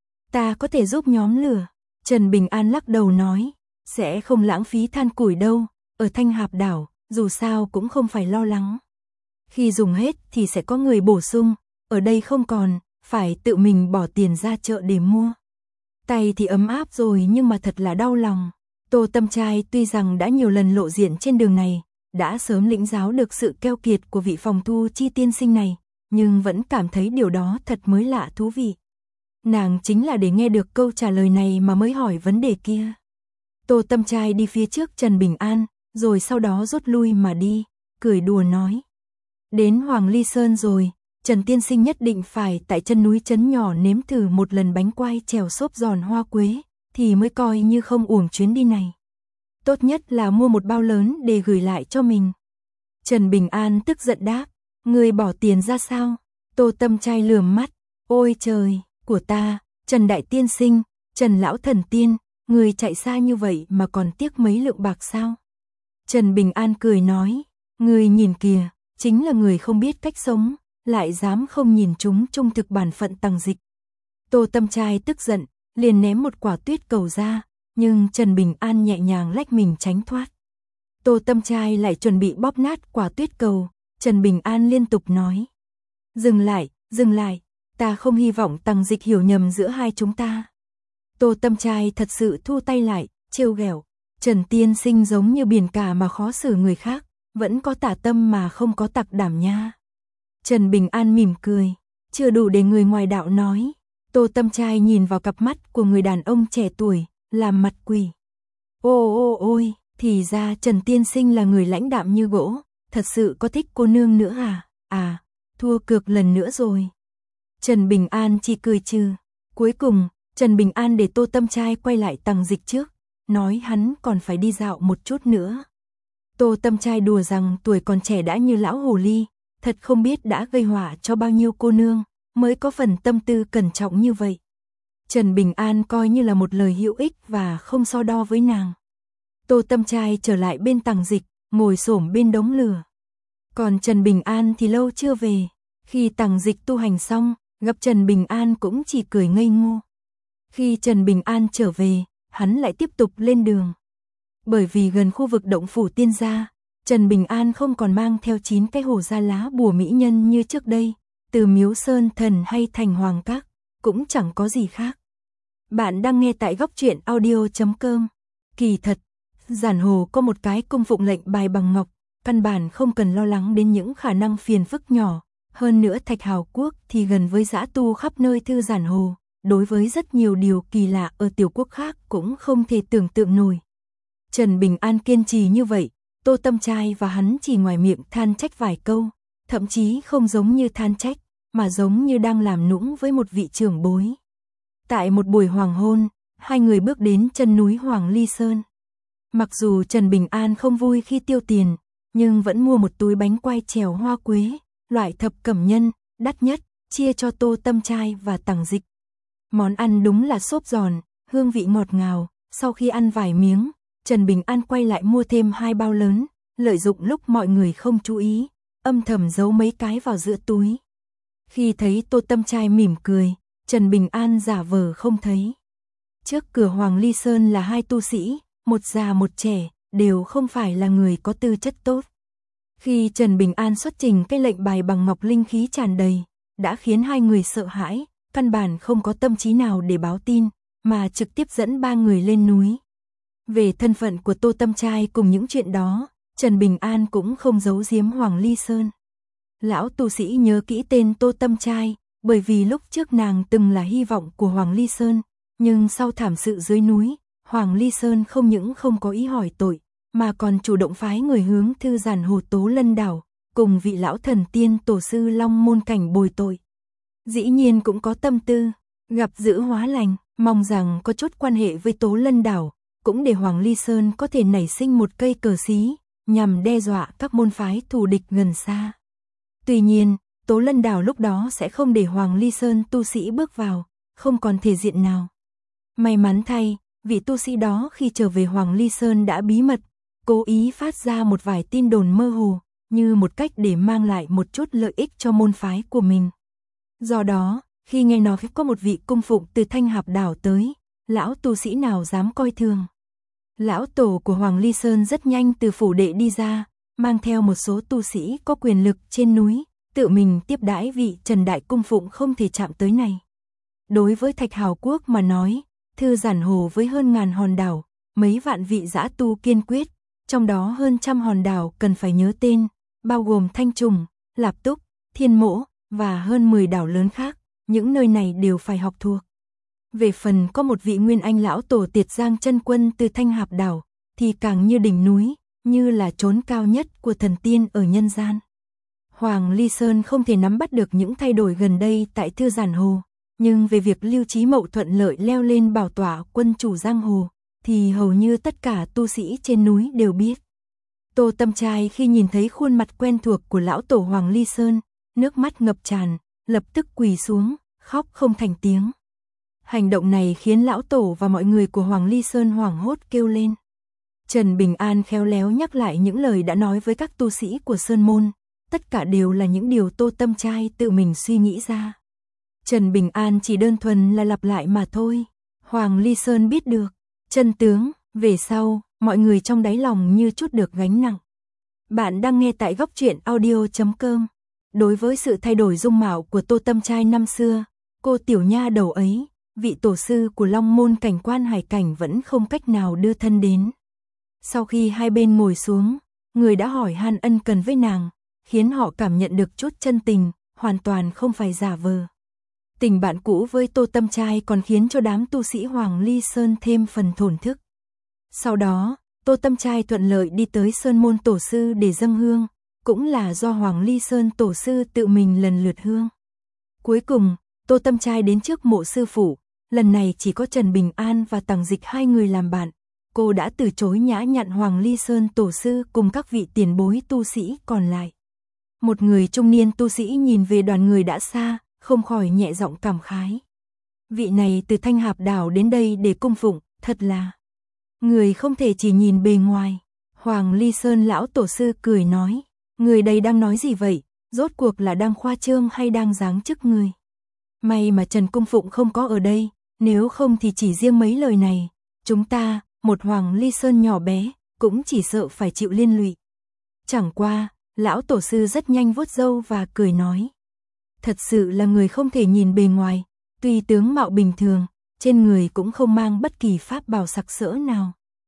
Ta có thể giúp nhóm lửa. Trần Bình An lắc đầu nói, sẽ không lãng phí than củi đâu, ở Thanh Hạp đảo, dù sao cũng không phải lo lắng. Khi dùng hết thì sẽ có người bổ sung, ở đây không còn, phải tự mình bỏ tiền ra chợ để mua. Tay thì ấm áp rồi nhưng mà thật là đau lòng. Tô Tâm Trai tuy rằng đã nhiều lần lộ diện trên đường này, đã sớm lĩnh giáo được sự keo kiệt của vị phòng thu chi tiên sinh này, nhưng vẫn cảm thấy điều đó thật mới lạ thú vị. Nàng chính là để nghe được câu trả lời này mà mới hỏi vấn đề kia. Tô Tâm Trai đi phía trước Trần Bình An, rồi sau đó rút lui mà đi, cười đùa nói. Đến Hoàng Ly Sơn rồi, Trần tiên sinh nhất định phải tại chân núi trấn nhỏ nếm thử một lần bánh quai trèo xốp giòn hoa quế, thì mới coi như không uổng chuyến đi này. Tốt nhất là mua một bao lớn để gửi lại cho mình. Trần Bình An tức giận đáp, người bỏ tiền ra sao? Tô Tâm Trai lườm mắt, ôi trời, của ta, Trần Đại Tiên Sinh, Trần Lão Thần Tiên, người chạy xa như vậy mà còn tiếc mấy lượng bạc sao? Trần Bình An cười nói, người nhìn kìa, chính là người không biết cách sống, lại dám không nhìn chúng trung thực bản phận Tằng Dịch. Tô Tâm Trai tức giận, liền ném một quả tuyết cầu ra, nhưng Trần Bình An nhẹ nhàng lách mình tránh thoát. Tô Tâm Trai lại chuẩn bị bóp nát quả tuyết cầu, Trần Bình An liên tục nói. Dừng lại, ta không hy vọng Tằng Dịch hiểu nhầm giữa hai chúng ta. Tô Tâm Trai thật sự thu tay lại, trêu ghẹo. Trần tiên sinh giống như biển cả mà khó xử người khác, vẫn có tả tâm mà không có tặc đảm nha. Trần Bình An mỉm cười, chưa đủ để người ngoài đạo nói. Tô Tâm Trai nhìn vào cặp mắt của người đàn ông trẻ tuổi, làm mặt quỷ. Ôi, thì ra Trần tiên sinh là người lãnh đạm như gỗ, thật sự có thích cô nương nữa à? À, thua cược lần nữa rồi. Trần Bình An chỉ cười trừ. Cuối cùng, Trần Bình An để Tô Tâm Trai quay lại Tằng Dịch trước, nói hắn còn phải đi dạo một chút nữa. Tô Tâm Trai đùa rằng tuổi còn trẻ đã như lão hồ ly, thật không biết đã gây họa cho bao nhiêu cô nương, mới có phần tâm tư cẩn trọng như vậy. Trần Bình An coi như là một lời hữu ích và không so đo với nàng. Tô Tâm Trai trở lại bên Tằng Dịch, ngồi xổm bên đống lửa. Còn Trần Bình An thì lâu chưa về, khi Tằng Dịch tu hành xong, gặp Trần Bình An cũng chỉ cười ngây ngô. Khi Trần Bình An trở về, hắn lại tiếp tục lên đường. Bởi vì gần khu vực động phủ tiên gia, Trần Bình An không còn mang theo 9 cái hổ ra lá bùa mỹ nhân như trước đây, từ Miếu Sơn Thần hay Thành Hoàng Các, cũng chẳng có gì khác. Bạn đang nghe tại góc truyện audio.com. Kỳ thật, giản hồ có một cái cung phụng lệnh bài bằng ngọc, căn bản không cần lo lắng đến những khả năng phiền phức nhỏ. Hơn nữa Thạch Hào Quốc thì gần với dã tu khắp nơi thư giản hồ, đối với rất nhiều điều kỳ lạ ở tiểu quốc khác cũng không thể tưởng tượng nổi. Trần Bình An kiên trì như vậy, Tô Tâm Trai và hắn chỉ ngoài miệng than trách vài câu, thậm chí không giống như than trách, mà giống như đang làm nũng với một vị trưởng bối. Tại một buổi hoàng hôn, hai người bước đến chân núi Hoàng Ly Sơn. Mặc dù Trần Bình An không vui khi tiêu tiền, nhưng vẫn mua một túi bánh quai trèo hoa quế, loại thập cẩm nhân, đắt nhất, chia cho Tô Tâm Trai và Tằng Dịch. Món ăn đúng là xốp giòn, hương vị ngọt ngào, sau khi ăn vài miếng, Trần Bình An quay lại mua thêm 2 bao lớn, lợi dụng lúc mọi người không chú ý, âm thầm giấu mấy cái vào giữa túi. Khi thấy Tô Tâm Trai mỉm cười, Trần Bình An giả vờ không thấy. Trước cửa Hoàng Ly Sơn là 2 tu sĩ, một già một trẻ, đều không phải là người có tư chất tốt. Khi Trần Bình An xuất trình cái lệnh bài bằng ngọc linh khí tràn đầy, đã khiến 2 người sợ hãi, căn bản không có tâm trí nào để báo tin, mà trực tiếp dẫn 3 người lên núi. Về thân phận của Tô Tâm Trai cùng những chuyện đó, Trần Bình An cũng không giấu giếm Hoàng Ly Sơn. Lão tu sĩ nhớ kỹ tên Tô Tâm Trai, bởi vì lúc trước nàng từng là hy vọng của Hoàng Ly Sơn, nhưng sau thảm sự dưới núi, Hoàng Ly Sơn không những không có ý hỏi tội, mà còn chủ động phái người hướng thư giản hồ Tố Lân Đảo, cùng vị lão thần tiên tổ sư Long Môn Cảnh bồi tội. Dĩ nhiên cũng có tâm tư, gặp dữ hóa lành, mong rằng có chút quan hệ với Tố Lân Đảo, cũng để Hoàng Ly Sơn có thể nảy sinh một cây cờ xí, nhằm đe dọa các môn phái thù địch gần xa. Tuy nhiên, Tố Lân Đảo lúc đó sẽ không để Hoàng Ly Sơn tu sĩ bước vào, không còn thể diện nào. May mắn thay, vị tu sĩ đó khi trở về Hoàng Ly Sơn đã bí mật, cố ý phát ra một vài tin đồn mơ hồ, như một cách để mang lại một chút lợi ích cho môn phái của mình. Do đó, khi nghe nói có một vị cung phụng từ Thanh Hạp Đảo tới, lão tu sĩ nào dám coi thường. Lão tổ của Hoàng Ly Sơn rất nhanh từ phủ đệ đi ra, mang theo một số tu sĩ có quyền lực trên núi, tự mình tiếp đãi vị Trần Đại cung phụng không thể chạm tới này. Đối với Thạch Hào Quốc mà nói, thư giản hồ với hơn ngàn hòn đảo, mấy vạn vị dã tu kiên quyết, trong đó hơn 100 hòn đảo cần phải nhớ tên, bao gồm Thanh Trùng, Lạp Túc, Thiên Mỗ và hơn 10 đảo lớn khác, những nơi này đều phải học thuộc. Về phần có một vị Nguyên Anh lão tổ Tiệt Giang chân quân từ Thanh Hạp Đảo, thì càng như đỉnh núi, như là chốn cao nhất của thần tiên ở nhân gian. Hoàng Ly Sơn không thể nắm bắt được những thay đổi gần đây tại thư giản hồ, nhưng về việc Lưu Chí Mậu thuận lợi leo lên bảo tọa quân chủ giang hồ, thì hầu như tất cả tu sĩ trên núi đều biết. Tô Tâm Trai khi nhìn thấy khuôn mặt quen thuộc của lão tổ Hoàng Ly Sơn, nước mắt ngập tràn, lập tức quỳ xuống, khóc không thành tiếng. Hành động này khiến lão tổ và mọi người của Hoàng Ly Sơn hoảng hốt kêu lên. Trần Bình An khéo léo nhắc lại những lời đã nói với các tu sĩ của Sơn Môn, tất cả đều là những điều Tô Tâm Trai tự mình suy nghĩ ra. Trần Bình An chỉ đơn thuần là lặp lại mà thôi. Hoàng Ly Sơn biết được chân tướng, về sau, mọi người trong đáy lòng như chút được gánh nặng. Bạn đang nghe tại góc truyện audio.com. Đối với sự thay đổi dung mạo của Tô Tâm Trai năm xưa, cô tiểu nha đầu ấy, vị tổ sư của Long Môn Cảnh Quan Hải Cảnh vẫn không cách nào đưa thân đến. Sau khi hai bên ngồi xuống, người đã hỏi han ân cần với nàng, khiến họ cảm nhận được chút chân tình, hoàn toàn không phải giả vờ. Tình bạn cũ với Tô Tâm Trai còn khiến cho đám tu sĩ Hoàng Ly Sơn thêm phần thổn thức. Sau đó, Tô Tâm Trai thuận lợi đi tới Sơn Môn Tổ Sư để dâng hương, cũng là do Hoàng Ly Sơn Tổ Sư tự mình lần lượt hương. Cuối cùng, Tô Tâm Trai đến trước mộ sư phụ, lần này chỉ có Trần Bình An và Tằng Dịch hai người làm bạn. Cô đã từ chối nhã nhặn Hoàng Ly Sơn tổ sư cùng các vị tiền bối tu sĩ còn lại. Một người trung niên tu sĩ nhìn về đoàn người đã xa, không khỏi nhẹ giọng cảm khái. Vị này từ Thanh Hạp đảo đến đây để cung phụng, thật là người không thể chỉ nhìn bề ngoài. Hoàng Ly Sơn lão tổ sư cười nói, người đây đang nói gì vậy, rốt cuộc là đang khoa trương hay đang giáng chức người. May mà Trần cung phụng không có ở đây, nếu không thì chỉ riêng mấy lời này, chúng ta, một Hoàng Ly Sơn nhỏ bé, cũng chỉ sợ phải chịu liên lụy. Chẳng qua, lão tổ sư rất nhanh vuốt râu và cười nói. Thật sự là người không thể nhìn bề ngoài, tuy tướng mạo bình thường, trên người cũng không mang bất kỳ pháp bảo sặc sỡ nào.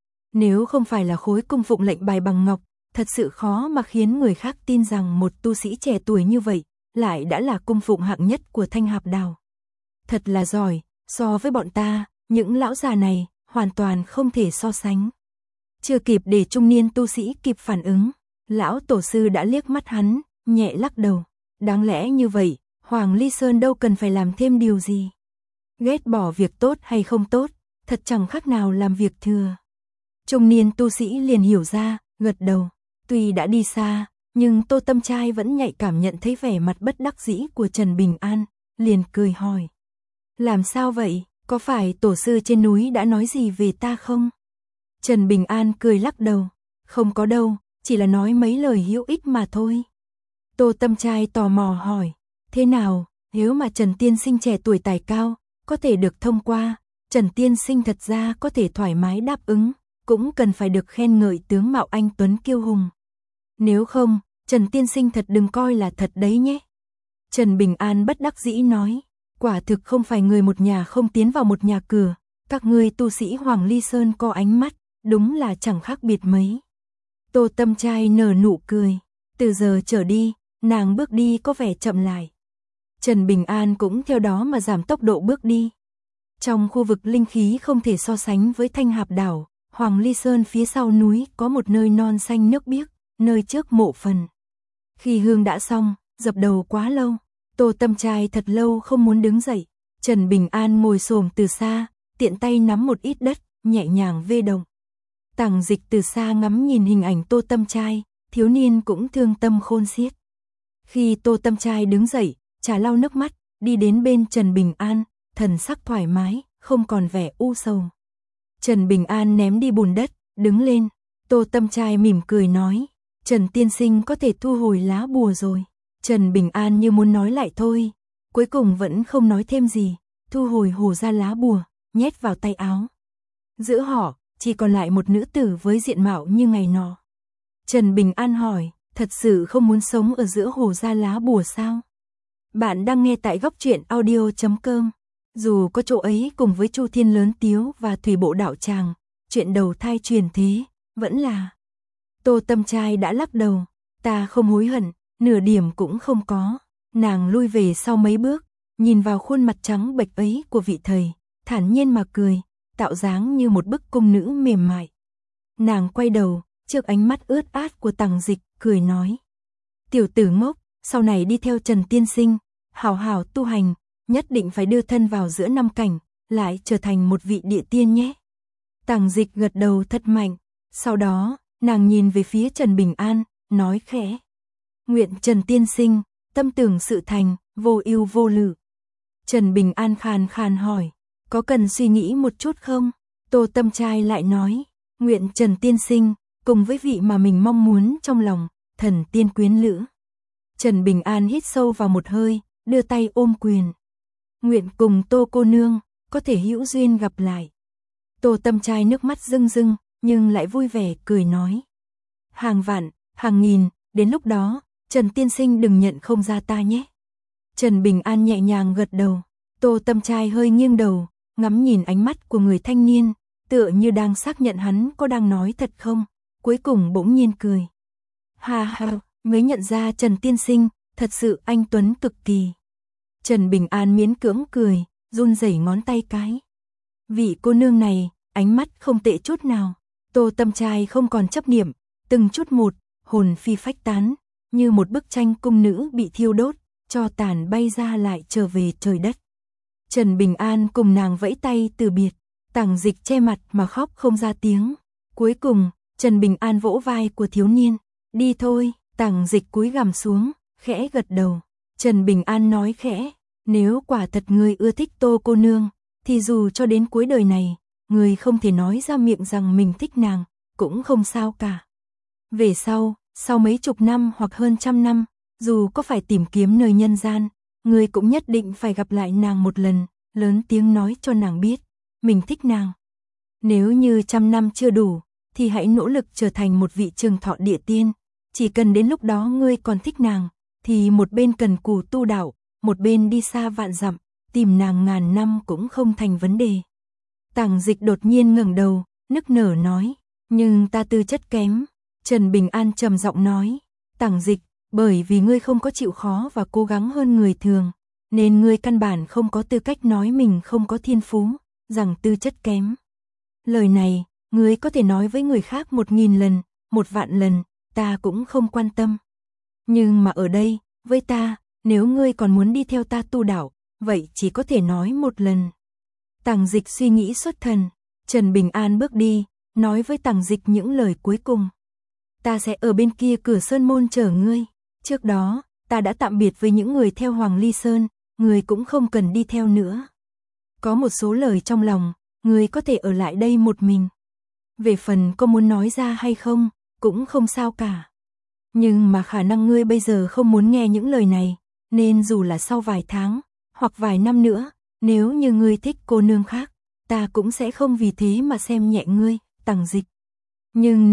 Nếu không phải là khối cung phụng lệnh bài bằng ngọc, thật sự khó mà khiến người khác tin rằng một tu sĩ trẻ tuổi như vậy, lại đã là cung phụng hạng nhất của Thanh Hạp đảo. Thật là giỏi, so với bọn ta, những lão già này, hoàn toàn không thể so sánh. Chưa kịp để trung niên tu sĩ kịp phản ứng, lão tổ sư đã liếc mắt hắn, nhẹ lắc đầu. Đáng lẽ như vậy, Hoàng Ly Sơn đâu cần phải làm thêm điều gì. Ghét bỏ việc tốt hay không tốt, thật chẳng khác nào làm việc thừa. Trung niên tu sĩ liền hiểu ra, gật đầu. Tuy đã đi xa, nhưng Tô Tâm Trai vẫn nhạy cảm nhận thấy vẻ mặt bất đắc dĩ của Trần Bình An, liền cười hỏi. Làm sao vậy, có phải tổ sư trên núi đã nói gì về ta không? Trần Bình An cười lắc đầu. Không có đâu, chỉ là nói mấy lời hữu ích mà thôi. Tô Tâm Trai tò mò hỏi. Thế nào, nếu mà Trần Tiên Sinh trẻ tuổi tài cao, có thể được thông qua, Trần Tiên Sinh thật ra có thể thoải mái đáp ứng, cũng cần phải được khen ngợi tướng mạo anh tuấn kiêu hùng. Nếu không, Trần Tiên Sinh thật đừng coi là thật đấy nhé. Trần Bình An bất đắc dĩ nói, quả thực không phải người một nhà không tiến vào một nhà cửa, các ngươi tu sĩ Hoàng Ly Sơn có ánh mắt, đúng là chẳng khác biệt mấy. Tô Tâm Trai nở nụ cười, từ giờ trở đi, nàng bước đi có vẻ chậm lại. Trần Bình An cũng theo đó mà giảm tốc độ bước đi. Trong khu vực linh khí không thể so sánh với Thanh Hạp đảo, Hoàng Ly Sơn phía sau núi có một nơi non xanh nước biếc, nơi trước mộ phần. Khi hương đã xong, dập đầu quá lâu, Tô Tâm Trai thật lâu không muốn đứng dậy. Trần Bình An ngồi xổm từ xa, tiện tay nắm một ít đất, nhẹ nhàng vê động. Tằng Dịch từ xa ngắm nhìn hình ảnh Tô Tâm Trai, thiếu niên cũng thương tâm khôn xiết. Khi Tô Tâm Trai đứng dậy, trà lau nước mắt, đi đến bên Trần Bình An, thần sắc thoải mái, không còn vẻ u sầu. Trần Bình An ném đi bùn đất, đứng lên. Tô Tâm Trai mỉm cười nói, Trần Tiên Sinh có thể thu hồi lá bùa rồi. Trần Bình An như muốn nói lại thôi, cuối cùng vẫn không nói thêm gì, thu hồi hổ ra lá bùa, nhét vào tay áo. Giữa họ, chỉ còn lại một nữ tử với diện mạo như ngày nọ. Trần Bình An hỏi, thật sự không muốn sống ở giữa hổ ra lá bùa sao? Bạn đang nghe tại góc truyện audio.com. Dù có chỗ ấy cùng với Chu Thiên Lớn Tiếu và Thủy Bộ Đạo Tràng, chuyện đầu thai truyền thế, vẫn là. Tô Tâm Trai đã lắc đầu, ta không hối hận, nửa điểm cũng không có. Nàng lui về sau mấy bước, nhìn vào khuôn mặt trắng bệch ấy của vị thầy, thản nhiên mà cười, tạo dáng như một bức cung nữ mềm mại. Nàng quay đầu, trước ánh mắt ướt át của Tằng Dịch, cười nói. Tiểu tử ngốc, sau này đi theo Trần Tiên Sinh, hào hào tu hành, nhất định phải đưa thân vào giữa năm cảnh, lại trở thành một vị địa tiên nhé. Tằng Dịch gật đầu thật mạnh, sau đó, nàng nhìn về phía Trần Bình An, nói khẽ. Nguyện Trần Tiên Sinh, tâm tưởng sự thành, vô ưu vô lự. Trần Bình An khàn khàn hỏi, có cần suy nghĩ một chút không? Tô Tâm Trai lại nói, nguyện Trần Tiên Sinh, cùng với vị mà mình mong muốn trong lòng, thần tiên quyến lữ. Trần Bình An hít sâu vào một hơi, đưa tay ôm quyền. Nguyện cùng Tô cô nương, có thể hữu duyên gặp lại. Tô Tâm Trai nước mắt rưng rưng, nhưng lại vui vẻ cười nói. Hàng vạn, hàng nghìn, đến lúc đó, Trần Tiên Sinh đừng nhận không ra ta nhé. Trần Bình An nhẹ nhàng gật đầu. Tô Tâm Trai hơi nghiêng đầu, ngắm nhìn ánh mắt của người thanh niên, tựa như đang xác nhận hắn có đang nói thật không. Cuối cùng bỗng nhiên cười. Ha ha, mới nhận ra Trần Tiên Sinh, thật sự anh tuấn cực kỳ. Trần Bình An miễn cưỡng cười, run rẩy ngón tay cái. Vị cô nương này, ánh mắt không tệ chút nào. Tô Tâm Trai không còn chấp niệm, từng chút một, hồn phi phách tán, như một bức tranh cung nữ bị thiêu đốt, cho tàn bay ra lại trở về trời đất. Trần Bình An cùng nàng vẫy tay từ biệt, Tằng Dịch che mặt mà khóc không ra tiếng. Cuối cùng, Trần Bình An vỗ vai của thiếu niên, đi thôi. Tằng Dịch cúi gằm xuống, khẽ gật đầu. Trần Bình An nói khẽ, nếu quả thật ngươi ưa thích Tô cô nương, thì dù cho đến cuối đời này, ngươi không thể nói ra miệng rằng mình thích nàng, cũng không sao cả. Về sau mấy chục năm hoặc hơn trăm năm, dù có phải tìm kiếm nơi nhân gian, ngươi cũng nhất định phải gặp lại nàng một lần, lớn tiếng nói cho nàng biết, mình thích nàng. Nếu như 100 năm chưa đủ, thì hãy nỗ lực trở thành một vị trường thọ địa tiên, chỉ cần đến lúc đó ngươi còn thích nàng, thì một bên cần cù tu đạo, một bên đi xa vạn dặm, tìm nàng ngàn năm cũng không thành vấn đề. Tằng Dịch đột nhiên ngẩng đầu, nức nở nói, nhưng ta tư chất kém. Trần Bình An trầm giọng nói, Tằng Dịch, bởi vì ngươi không có chịu khó và cố gắng hơn người thường, nên ngươi căn bản không có tư cách nói mình không có thiên phú, rằng tư chất kém. Lời này, ngươi có thể nói với người khác 1000 lần, 1.000.000 lần, ta cũng không quan tâm. Nhưng mà ở đây, với ta, nếu ngươi còn muốn đi theo ta tu đạo, vậy chỉ có thể nói một lần. Tằng Dịch suy nghĩ xuất thần, Trần Bình An bước đi, nói với Tằng Dịch những lời cuối cùng. Ta sẽ ở bên kia cửa sơn môn chờ ngươi. Trước đó, ta đã tạm biệt với những người theo Hoàng Ly Sơn, ngươi cũng không cần đi theo nữa. Có một số lời trong lòng, ngươi có thể ở lại đây một mình. Về phần có muốn nói ra hay không, cũng không sao cả. Nhưng mà khả năng ngươi bây giờ không muốn nghe những lời này, nên dù là sau vài tháng, hoặc vài năm nữa, nếu như ngươi thích cô nương khác, ta cũng sẽ không vì thế mà xem nhẹ ngươi, Tằng Dịch. Nhưng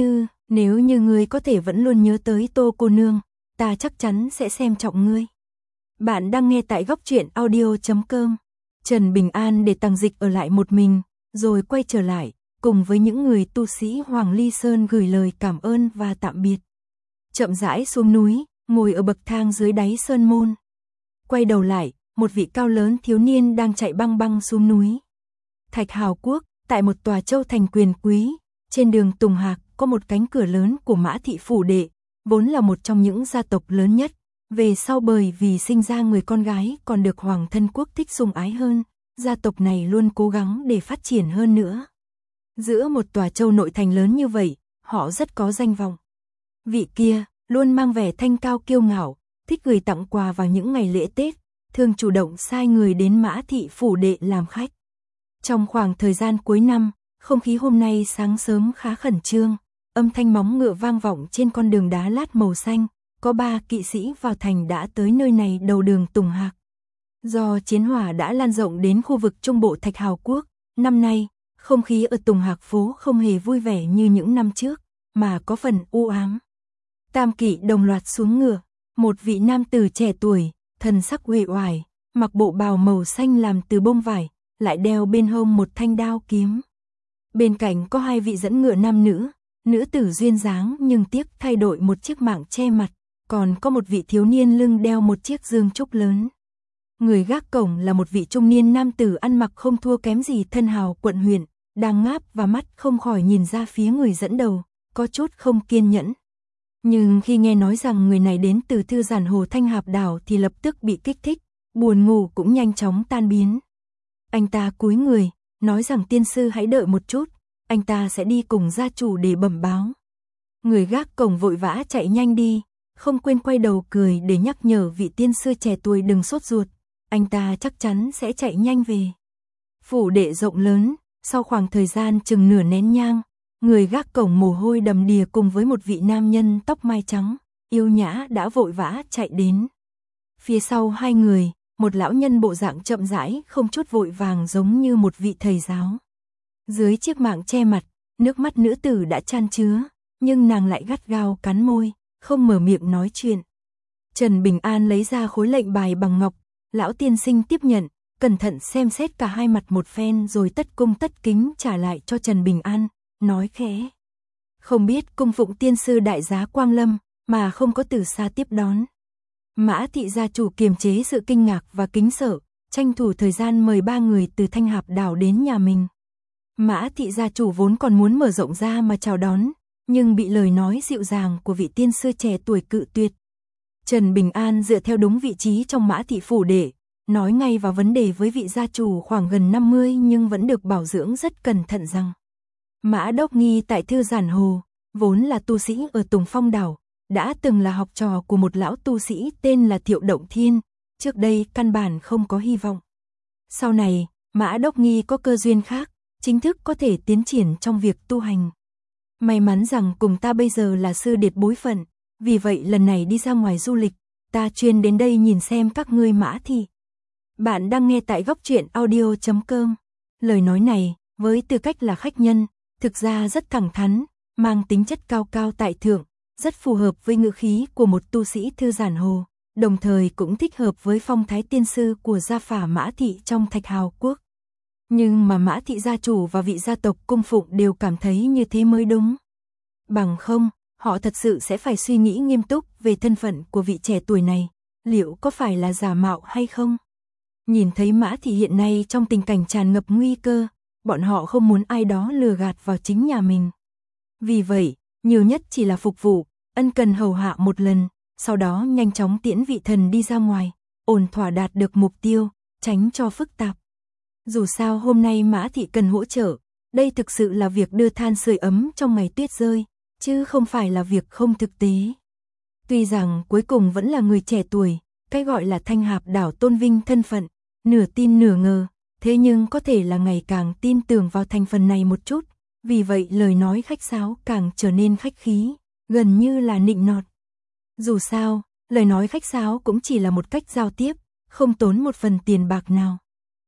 nếu như ngươi có thể vẫn luôn nhớ tới Tô cô nương, ta chắc chắn sẽ xem trọng ngươi. Bạn đang nghe tại góc truyện audio.com. Trần Bình An để Tằng Dịch ở lại một mình, rồi quay trở lại, cùng với những người tu sĩ Hoàng Ly Sơn gửi lời cảm ơn và tạm biệt. Chậm rãi xuống núi, ngồi ở bậc thang dưới đáy sơn môn. Quay đầu lại, một vị cao lớn thiếu niên đang chạy băng băng xuống núi. Thạch Hào Quốc, tại một tòa châu thành quyền quý, trên đường Tùng Hạc có một cánh cửa lớn của Mã Thị Phủ Đệ, vốn là một trong những gia tộc lớn nhất. Về sau bởi vì sinh ra người con gái còn được Hoàng thân quốc thích sủng ái hơn, gia tộc này luôn cố gắng để phát triển hơn nữa. Giữa một tòa châu nội thành lớn như vậy, họ rất có danh vọng. Vị kia, luôn mang vẻ thanh cao kiêu ngạo, thích gửi tặng quà vào những ngày lễ Tết, thường chủ động sai người đến Mã Thị Phủ Đệ làm khách. Trong khoảng thời gian cuối năm, không khí hôm nay sáng sớm khá khẩn trương, âm thanh móng ngựa vang vọng trên con đường đá lát màu xanh, có 3 kỵ sĩ vào thành đã tới nơi này đầu đường Tùng Hạc. Do chiến hỏa đã lan rộng đến khu vực trung bộ Thạch Hào Quốc, năm nay, không khí ở Tùng Hạc phố không hề vui vẻ như những năm trước, mà có phần u ám. Tam kỵ đồng loạt xuống ngựa, một vị nam tử trẻ tuổi, thần sắc uể oải, mặc bộ bào màu xanh làm từ bông vải, lại đeo bên hông một thanh đao kiếm. Bên cạnh có 2 vị dẫn ngựa nam nữ, nữ tử duyên dáng nhưng tiếc thay đổi một chiếc mạng che mặt, còn có một vị thiếu niên lưng đeo một chiếc dương trúc lớn. Người gác cổng là một vị trung niên nam tử ăn mặc không thua kém gì thân hào quận huyện, đang ngáp và mắt không khỏi nhìn ra phía người dẫn đầu, có chút không kiên nhẫn. Nhưng khi nghe nói rằng người này đến từ thư giản Hồ Thanh Hạp Đảo thì lập tức bị kích thích, buồn ngủ cũng nhanh chóng tan biến. Anh ta cúi người, nói rằng tiên sư hãy đợi một chút, anh ta sẽ đi cùng gia chủ để bẩm báo. Người gác cổng vội vã chạy nhanh đi, không quên quay đầu cười để nhắc nhở vị tiên sư trẻ tuổi đừng sốt ruột, anh ta chắc chắn sẽ chạy nhanh về. Phủ đệ rộng lớn, sau khoảng thời gian chừng nửa nén nhang, người gác cổng mồ hôi đầm đìa cùng với một vị nam nhân tóc mai trắng, yêu nhã đã vội vã chạy đến. Phía sau 2 người, một lão nhân bộ dạng chậm rãi không chút vội vàng giống như một vị thầy giáo. Dưới chiếc mạng che mặt, nước mắt nữ tử đã chan chứa, nhưng nàng lại gắt gao cắn môi, không mở miệng nói chuyện. Trần Bình An lấy ra khối lệnh bài bằng ngọc, lão tiên sinh tiếp nhận, cẩn thận xem xét cả 2 mặt một phen rồi tất cung tất kính trả lại cho Trần Bình An, nói khẽ. Không biết cung phụng tiên sư đại giá quang lâm, mà không có từ xa tiếp đón. Mã Thị gia chủ kiềm chế sự kinh ngạc và kính sợ, tranh thủ thời gian mời 3 người từ Thanh Hạp Đảo đến nhà mình. Mã Thị gia chủ vốn còn muốn mở rộng ra mà chào đón, nhưng bị lời nói dịu dàng của vị tiên sư trẻ tuổi cự tuyệt. Trần Bình An dựa theo đúng vị trí trong Mã Thị Phủ Đệ, nói ngay vào vấn đề với vị gia chủ khoảng gần 50 nhưng vẫn được bảo dưỡng rất cẩn thận rằng Mã Đốc Nghi tại Thư Giản Hồ, vốn là tu sĩ ở Tùng Phong Đảo, đã từng là học trò của một lão tu sĩ tên là Thiệu Động Thiên, trước đây căn bản không có hy vọng. Sau này, Mã Đốc Nghi có cơ duyên khác, chính thức có thể tiến triển trong việc tu hành. May mắn rằng cùng ta bây giờ là sư điệt bối phận, vì vậy lần này đi ra ngoài du lịch, ta chuyên đến đây nhìn xem các ngươi Mã thị. Bạn đang nghe tại góc truyện audio.com. Lời nói này, với tư cách là khách nhân, thực ra rất thẳng thắn, mang tính chất cao cao tại thượng, rất phù hợp với ngữ khí của một tu sĩ Thư Giản Hồ, đồng thời cũng thích hợp với phong thái tiên sư của gia phả Mã thị trong Thạch Hào quốc. Nhưng mà Mã thị gia chủ và vị gia tộc cung phụng đều cảm thấy như thế mới đúng. Bằng không, họ thật sự sẽ phải suy nghĩ nghiêm túc về thân phận của vị trẻ tuổi này, liệu có phải là giả mạo hay không? Nhìn thấy Mã thị hiện nay trong tình cảnh tràn ngập nguy cơ, bọn họ không muốn ai đó lừa gạt vào chính nhà mình. Vì vậy, nhiều nhất chỉ là phục vụ, ân cần hầu hạ một lần, sau đó nhanh chóng tiễn vị thần đi ra ngoài, ổn thỏa đạt được mục tiêu, tránh cho phức tạp. Dù sao hôm nay Mã thị cần hỗ trợ, đây thực sự là việc đưa than sưởi ấm trong ngày tuyết rơi, chứ không phải là việc không thực tế. Tuy rằng cuối cùng vẫn là người trẻ tuổi, cái gọi là Thanh Hạp đảo tôn vinh thân phận, nửa tin nửa ngờ, thế nhưng có thể là ngày càng tin tưởng vào thành phần này một chút, vì vậy lời nói khách sáo càng trở nên khách khí, gần như là nịnh nọt. Dù sao, lời nói khách sáo cũng chỉ là một cách giao tiếp, không tốn một phần tiền bạc nào.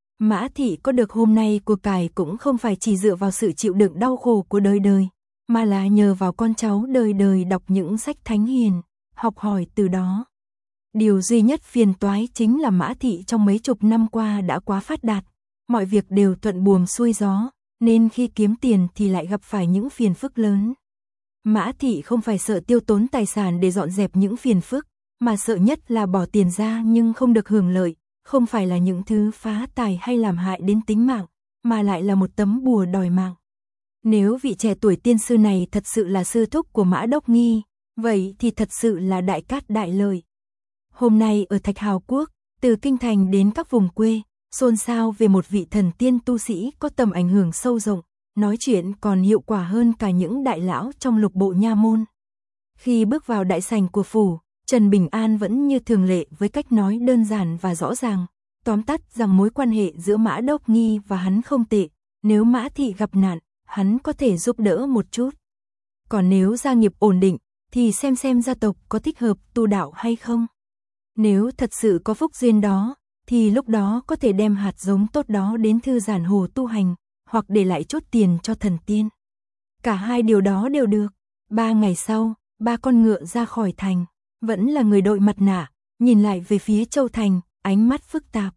Mã thị có được hôm nay của cải cũng không phải chỉ dựa vào sự chịu đựng đau khổ của đời đời, mà là nhờ vào con cháu đời đời đọc những sách thánh hiền, học hỏi từ đó. Điều duy nhất phiền toái chính là Mã thị trong mấy chục năm qua đã quá phát đạt, mọi việc đều thuận buồm xuôi gió, nên khi kiếm tiền thì lại gặp phải những phiền phức lớn. Mã thị không phải sợ tiêu tốn tài sản để dọn dẹp những phiền phức, mà sợ nhất là bỏ tiền ra nhưng không được hưởng lợi, không phải là những thứ phá tài hay làm hại đến tính mạng, mà lại là một tấm bùa đòi mạng. Nếu vị trẻ tuổi tiên sư này thật sự là sư thúc của Mã Đốc Nghi, vậy thì thật sự là đại cát đại lợi. Hôm nay ở Thạch Hào quốc, từ kinh thành đến các vùng quê, xôn xao về một vị thần tiên tu sĩ có tầm ảnh hưởng sâu rộng, nói chuyện còn hiệu quả hơn cả những đại lão trong lục bộ nha môn. Khi bước vào đại sảnh của phủ, Trần Bình An vẫn như thường lệ với cách nói đơn giản và rõ ràng, tóm tắt rằng mối quan hệ giữa Mã Đốc Nghi và hắn không tệ, nếu Mã thị gặp nạn, hắn có thể giúp đỡ một chút. Còn nếu gia nghiệp ổn định, thì xem gia tộc có thích hợp tu đạo hay không. Nếu thật sự có phúc duyên đó, thì lúc đó có thể đem hạt giống tốt đó đến Thư Giản Hồ tu hành, hoặc để lại chốt tiền cho thần tiên. Cả hai điều đó đều được. 3 ngày sau, 3 con ngựa ra khỏi thành, vẫn là người đội mặt nạ, nhìn lại về phía Châu Thành, ánh mắt phức tạp.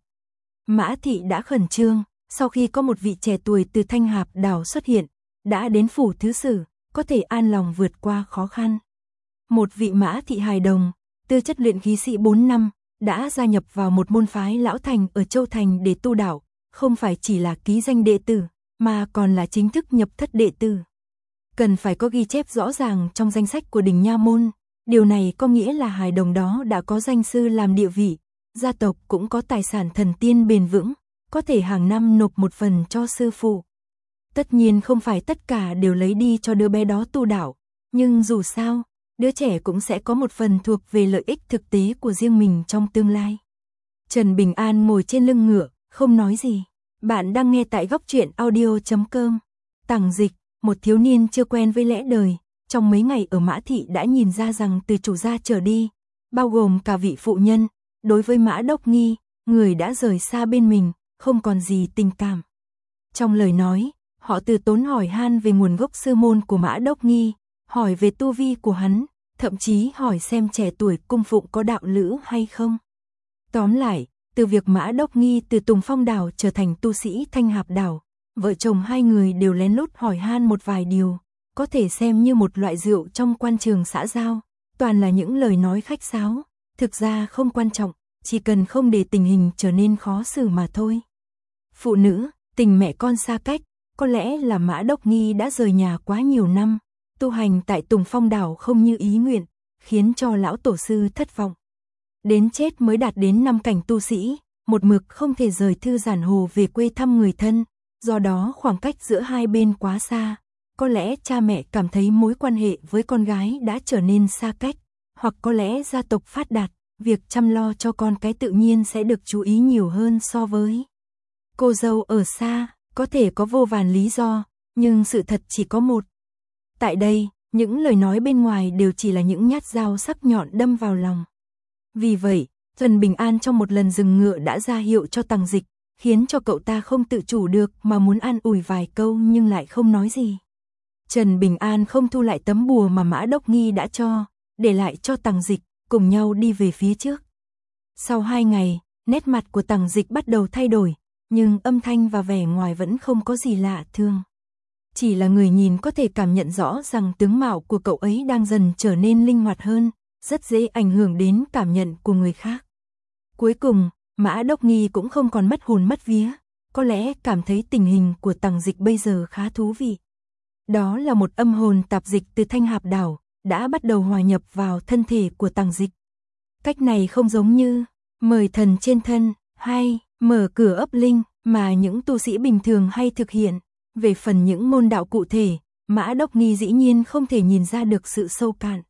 Mã thị đã khẩn trương, sau khi có một vị trẻ tuổi từ Thanh Hạp đảo xuất hiện, đã đến phủ thứ sử, có thể an lòng vượt qua khó khăn. Một vị Mã thị hài đồng, tư chất luyện khí sĩ 4 năm, đã gia nhập vào một môn phái lão thành ở Châu Thành để tu đạo, không phải chỉ là ký danh đệ tử, mà còn là chính thức nhập thất đệ tử. Cần phải có ghi chép rõ ràng trong danh sách của đình nha môn, điều này có nghĩa là hài đồng đó đã có danh sư làm địa vị, gia tộc cũng có tài sản thần tiên bền vững, có thể hàng năm nộp một phần cho sư phụ. Tất nhiên không phải tất cả đều lấy đi cho đứa bé đó tu đạo, nhưng dù sao, đứa trẻ cũng sẽ có một phần thuộc về lợi ích thực tế của riêng mình trong tương lai. Trần Bình An ngồi trên lưng ngựa, không nói gì. Bạn đang nghe tại góc truyện audio.com. Tằng Dịch, một thiếu niên chưa quen với lẽ đời, trong mấy ngày ở Mã thị đã nhìn ra rằng từ chủ gia trở đi, bao gồm cả vị phụ nhân, đối với Mã Đốc Nghi, người đã rời xa bên mình, không còn gì tình cảm. Trong lời nói, họ từ tốn hỏi han về nguồn gốc sư môn của Mã Đốc Nghi, hỏi về tu vi của hắn, thậm chí hỏi xem trẻ tuổi cung phụng có đạo lữ hay không. Tóm lại, từ việc Mã Đốc Nghi từ Tùng Phong đảo trở thành tu sĩ Thanh Hạp đảo, vợ chồng hai người đều lén lút hỏi han một vài điều, có thể xem như một loại rượu trong quan trường xã giao, toàn là những lời nói khách sáo, thực ra không quan trọng, chỉ cần không để tình hình trở nên khó xử mà thôi. Phụ nữ, tình mẹ con xa cách, có lẽ là Mã Đốc Nghi đã rời nhà quá nhiều năm, tu hành tại Tùng Phong đảo không như ý nguyện, khiến cho lão tổ sư thất vọng. Đến chết mới đạt đến 5 cảnh tu sĩ, một mực không thể rời thư giản hồ về quê thăm người thân, do đó khoảng cách giữa hai bên quá xa. Có lẽ cha mẹ cảm thấy mối quan hệ với con gái đã trở nên xa cách, hoặc có lẽ gia tộc phát đạt, việc chăm lo cho con cái tự nhiên sẽ được chú ý nhiều hơn so với cô dâu ở xa. Có thể có vô vàn lý do, nhưng sự thật chỉ có một. Tại đây, những lời nói bên ngoài đều chỉ là những nhát dao sắc nhọn đâm vào lòng. Vì vậy, Trần Bình An trong một lần dừng ngựa đã ra hiệu cho Tằng Dịch, khiến cho cậu ta không tự chủ được mà muốn an ủi vài câu nhưng lại không nói gì. Trần Bình An không thu lại tấm bùa mà Mã Đốc Nghi đã cho, để lại cho Tằng Dịch, cùng nhau đi về phía trước. Sau 2 ngày, nét mặt của Tằng Dịch bắt đầu thay đổi, nhưng âm thanh và vẻ ngoài vẫn không có gì lạ thường. Chỉ là người nhìn có thể cảm nhận rõ rằng tướng mạo của cậu ấy đang dần trở nên linh hoạt hơn, rất dễ ảnh hưởng đến cảm nhận của người khác. Cuối cùng, Mã Đốc Nghi cũng không còn mất hồn mất vía, có lẽ cảm thấy tình hình của Tằng Dịch bây giờ khá thú vị. Đó là một âm hồn tạp dịch từ Thanh Hạp Đảo, đã bắt đầu hòa nhập vào thân thể của Tằng Dịch. Cách này không giống như mời thần trên thân, hay mở cửa ấp linh, mà những tu sĩ bình thường hay thực hiện. Về phần những môn đạo cụ thể, Mã Đốc Nghi dĩ nhiên không thể nhìn ra được sự sâu cạn.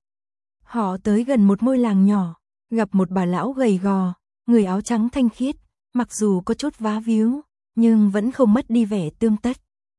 Họ tới gần một ngôi làng nhỏ, gặp một bà lão gầy gò, người áo trắng thanh khiết, mặc dù có chút vá víu, nhưng vẫn không mất đi vẻ tươm tất.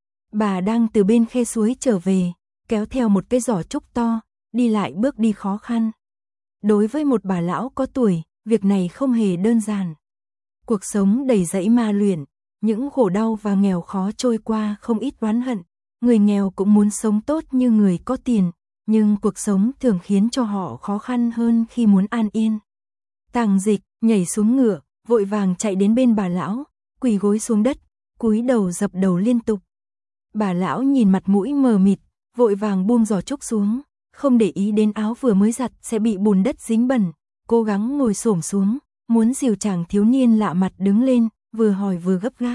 Bà đang từ bên khe suối trở về, kéo theo một cái giỏ trúc to, đi lại bước đi khó khăn. Đối với một bà lão có tuổi, việc này không hề đơn giản. Cuộc sống đầy dẫy ma luyện, những khổ đau và nghèo khó trôi qua không ít oán hận. Người nghèo cũng muốn sống tốt như người có tiền, nhưng cuộc sống thường khiến cho họ khó khăn hơn khi muốn an yên. Tằng Dịch nhảy xuống ngựa, vội vàng chạy đến bên bà lão, quỳ gối xuống đất, cúi đầu dập đầu liên tục. Bà lão nhìn mặt mũi mờ mịt, vội vàng buông giỏ trúc xuống, không để ý đến áo vừa mới giặt sẽ bị bùn đất dính bẩn, cố gắng ngồi xổm xuống, muốn dìu chàng thiếu niên lạ mặt đứng lên, vừa hỏi vừa gấp gáp.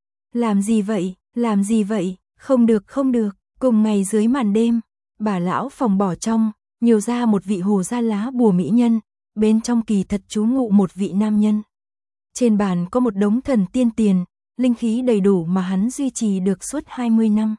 Làm gì vậy, làm gì vậy, không được không được. Cùng ngày dưới màn đêm, bà lão phòng bỏ trong, nhiều ra một vị hồ gia lá bùa mỹ nhân, bên trong kỳ thật trú ngụ một vị nam nhân. Trên bàn có một đống thần tiên tiền, linh khí đầy đủ mà hắn duy trì được suốt 20 năm.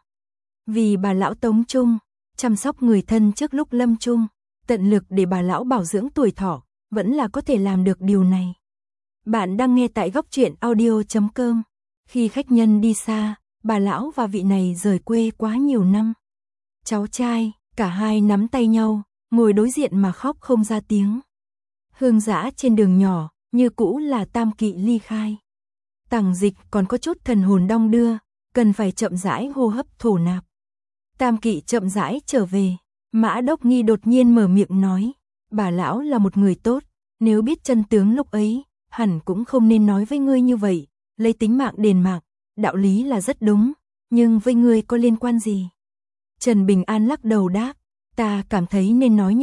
Vì bà lão tống trung, chăm sóc người thân trước lúc lâm chung, tận lực để bà lão bảo dưỡng tuổi thọ, vẫn là có thể làm được điều này. Bạn đang nghe tại góc truyện audio.com. Khi khách nhân đi xa, bà lão và vị này rời quê quá nhiều năm. Cháu trai, cả hai nắm tay nhau, ngồi đối diện mà khóc không ra tiếng. Hương dã trên đường nhỏ, như cũ là tam kỵ ly khai. Tằng Dịch còn có chút thần hồn đong đưa, cần phải chậm rãi hô hấp thổ nạp. Tam kỵ chậm rãi trở về, Mã Đốc Nghi đột nhiên mở miệng nói, bà lão là một người tốt, nếu biết chân tướng lúc ấy, hẳn cũng không nên nói với ngươi như vậy, lấy tính mạng đền mạng, đạo lý là rất đúng, nhưng với ngươi có liên quan gì? Trần Bình An lắc đầu đáp, ta cảm thấy nên nói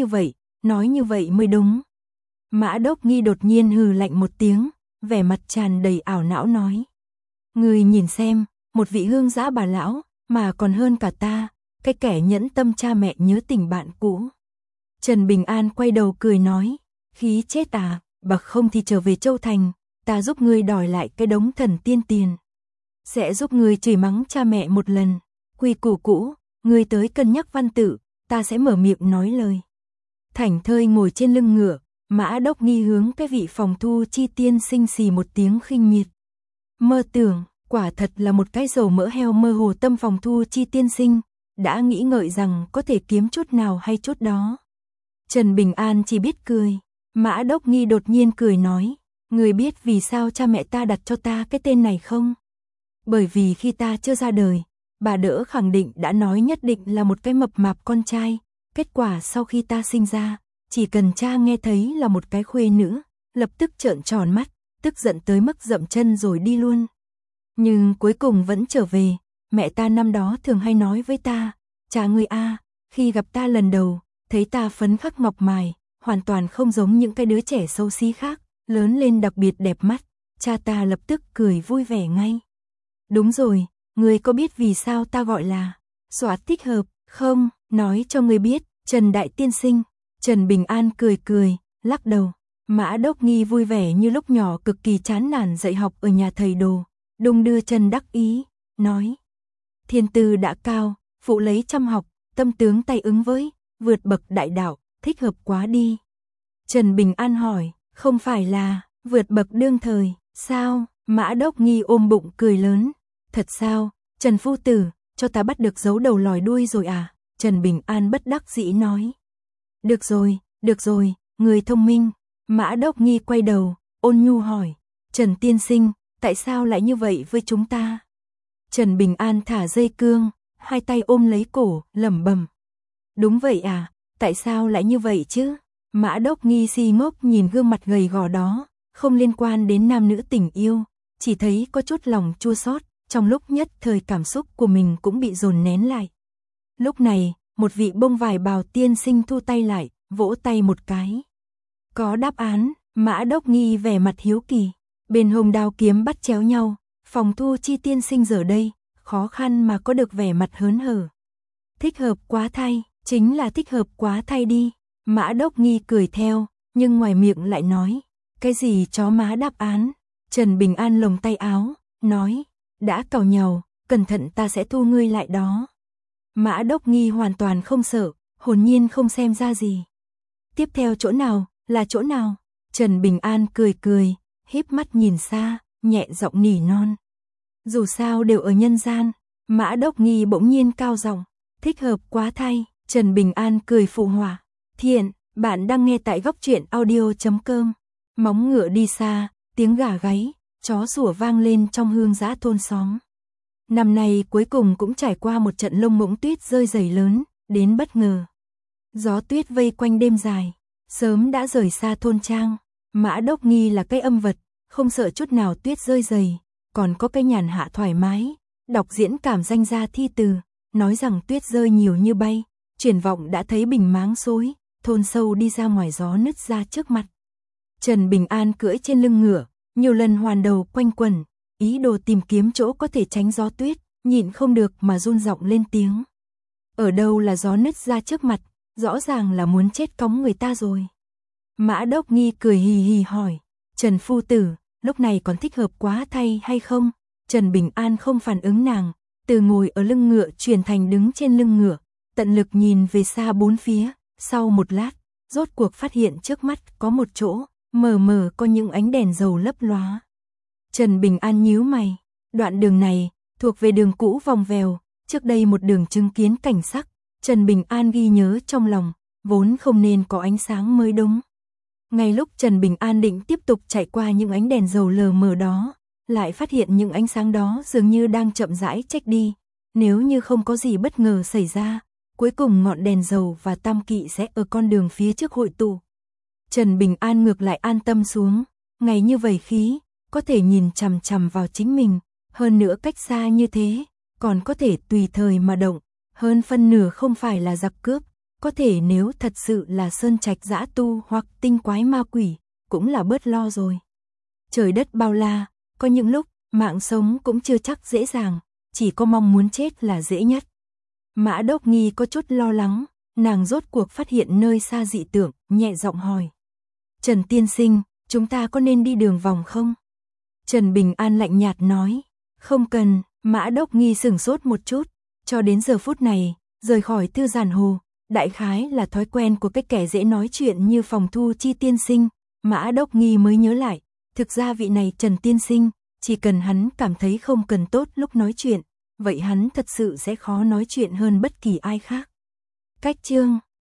như vậy mới đúng. Mã Đốc Nghi đột nhiên hừ lạnh một tiếng, vẻ mặt tràn đầy ảo não nói. Ngươi nhìn xem, một vị hương dã bà lão, mà còn hơn cả ta, cái kẻ nhẫn tâm cha mẹ nhớ tình bạn cũ. Trần Bình An quay đầu cười nói, khí chết à, bặc không thì trở về Châu Thành, ta giúp ngươi đòi lại cái đống thần tiên tiền. Sẽ giúp ngươi chửi mắng cha mẹ một lần, quy củ cũ, ngươi tới cân nhắc văn tự, ta sẽ mở miệng nói lời. Thảnh thơi ngồi trên lưng ngựa, Mã Đốc Nghi hướng cái vị phòng thu chi tiên sinh xì một tiếng khinh miệt. Mơ tưởng, quả thật là một cái dầu mỡ heo mơ hồ tâm phòng thu chi tiên sinh, đã nghĩ ngợi rằng có thể kiếm chút nào hay chút đó. Trần Bình An chỉ biết cười, Mã Đốc Nghi đột nhiên cười nói, người biết vì sao cha mẹ ta đặt cho ta cái tên này không? Bởi vì khi ta chưa ra đời, bà đỡ khẳng định đã nói nhất định là một cái mập mạp con trai, kết quả sau khi ta sinh ra, chỉ cần cha nghe thấy là một cái khuê nữ, lập tức trợn tròn mắt, tức giận tới mức dậm chân rồi đi luôn. Nhưng cuối cùng vẫn trở về, mẹ ta năm đó thường hay nói với ta, cha ngươi a, khi gặp ta lần đầu, thấy ta phấn khắc ngọc mài, hoàn toàn không giống những cái đứa trẻ xấu xí khác, lớn lên đặc biệt đẹp mắt, cha ta lập tức cười vui vẻ ngay. Đúng rồi, ngươi có biết vì sao ta gọi là Soạt thích hợp không? Nói cho ngươi biết, Trần Đại Tiên Sinh. Trần Bình An cười cười, lắc đầu. Mã Đốc Nghi vui vẻ như lúc nhỏ cực kỳ chán nản dạy học ở nhà thầy đồ, đung đưa chân đắc ý, nói. Thiên tư đã cao, phụ lấy chăm học, tâm tướng tay ứng với, vượt bậc đại đạo, thích hợp quá đi. Trần Bình An hỏi, không phải là, vượt bậc đương thời, sao? Mã Đốc Nghi ôm bụng cười lớn. Thật sao, Trần Phu Tử, cho ta bắt được giấu đầu lòi đuôi rồi à? Trần Bình An bất đắc dĩ nói. Được rồi, người thông minh. Mã Đốc Nghi quay đầu, ôn nhu hỏi. Trần tiên sinh, tại sao lại như vậy với chúng ta? Trần Bình An thả dây cương, hai tay ôm lấy cổ, lẩm bẩm. Đúng vậy à, tại sao lại như vậy chứ? Mã Đốc Nghi si ngốc nhìn gương mặt gầy gò đó, không liên quan đến nam nữ tình yêu, chỉ thấy có chút lòng chua xót, trong lúc nhất thời cảm xúc của mình cũng bị dồn nén lại. Lúc này, một vị bông vải bào tiên sinh thu tay lại, vỗ tay một cái. Có đáp án, Mã Đốc Nghi vẻ mặt hiếu kỳ, bên hông đao kiếm bắt chéo nhau, Phòng Thu Chi tiên sinh giờ đây, khó khăn mà có được vẻ mặt hớn hở. Thích hợp quá thay, chính là thích hợp quá thay đi. Mã Đốc Nghi cười theo, nhưng ngoài miệng lại nói, cái gì chó má đáp án. Trần Bình An lồng tay áo, nói, đã càu nhàu, cẩn thận ta sẽ thu ngươi lại đó. Mã Đốc Nghi hoàn toàn không sợ, hồn nhiên không xem ra gì. Tiếp theo chỗ nào, là chỗ nào? Trần Bình An cười, híp mắt nhìn xa, nhẹ giọng nỉ non. Dù sao đều ở nhân gian. Mã Đốc Nghi bỗng nhiên cao giọng, thích hợp quá thay. Trần Bình An cười phụ họa. Thiện, bạn đang nghe tại góc truyện audio.com. Móng ngựa đi xa, tiếng gà gáy, chó sủa vang lên trong hương dã thôn xóm. Năm nay cuối cùng cũng trải qua một trận lông ngỗng tuyết rơi dày lớn, đến bất ngờ. Gió tuyết vây quanh đêm dài, sớm đã rời xa thôn trang. Mã Đốc Nghi là cái âm vật, không sợ chút nào tuyết rơi dày, còn có cái nhàn hạ thoải mái, đọc diễn cảm danh gia thi từ, nói rằng tuyết rơi nhiều như bay, triển vọng đã thấy bình máng xối, thôn sâu đi ra ngoài gió nứt ra trước mặt. Trần Bình An cưỡi trên lưng ngựa, nhiều lần hoàn đầu quanh quẩn, ý đồ tìm kiếm chỗ có thể tránh gió tuyết, nhịn không được mà run giọng lên tiếng. Ở đâu là gió nứt ra trước mặt, rõ ràng là muốn chết cóng người ta rồi. Mã Đốc Nghi cười hì hì hỏi, Trần Phu Tử, lúc này còn thích hợp quá thay hay không? Trần Bình An không phản ứng nàng, từ ngồi ở lưng ngựa chuyển thành đứng trên lưng ngựa, tận lực nhìn về xa bốn phía, sau một lát, rốt cuộc phát hiện trước mắt có một chỗ, mờ mờ có những ánh đèn dầu lấp lóa. Trần Bình An nhíu mày, đoạn đường này, thuộc về đường cũ vòng vèo, trước đây một đường chứng kiến cảnh sắc, Trần Bình An ghi nhớ trong lòng, vốn không nên có ánh sáng mới đúng. Ngay lúc Trần Bình An định tiếp tục chạy qua những ánh đèn dầu lờ mờ đó, lại phát hiện những ánh sáng đó dường như đang chậm rãi trách đi, nếu như không có gì bất ngờ xảy ra, cuối cùng ngọn đèn dầu và tam kỵ sẽ ở con đường phía trước hội tụ. Trần Bình An ngược lại an tâm xuống, ngày như vậy khí, có thể nhìn chằm chằm vào chính mình, hơn nữa cách xa như thế, còn có thể tùy thời mà động, hơn phân nửa không phải là giặc cướp, có thể nếu thật sự là sơn trạch dã tu hoặc tinh quái ma quỷ, cũng là bớt lo rồi. Trời đất bao la, có những lúc, mạng sống cũng chưa chắc dễ dàng, chỉ có mong muốn chết là dễ nhất. Mã Đốc Nghi có chút lo lắng, nàng rốt cuộc phát hiện nơi xa dị tượng, nhẹ giọng hỏi. Trần tiên sinh, chúng ta có nên đi đường vòng không? Trần Bình An lạnh nhạt nói, không cần. Mã Đốc Nghi sửng sốt một chút, cho đến giờ phút này, rời khỏi Thư Giản Hồ, đại khái là thói quen của cái kẻ dễ nói chuyện như Phòng Thu Chi tiên sinh, Mã Đốc Nghi mới nhớ lại, thực ra vị này Trần tiên sinh, chỉ cần hắn cảm thấy không cần tốt lúc nói chuyện, vậy hắn thật sự sẽ khó nói chuyện hơn bất kỳ ai khác. Cách chương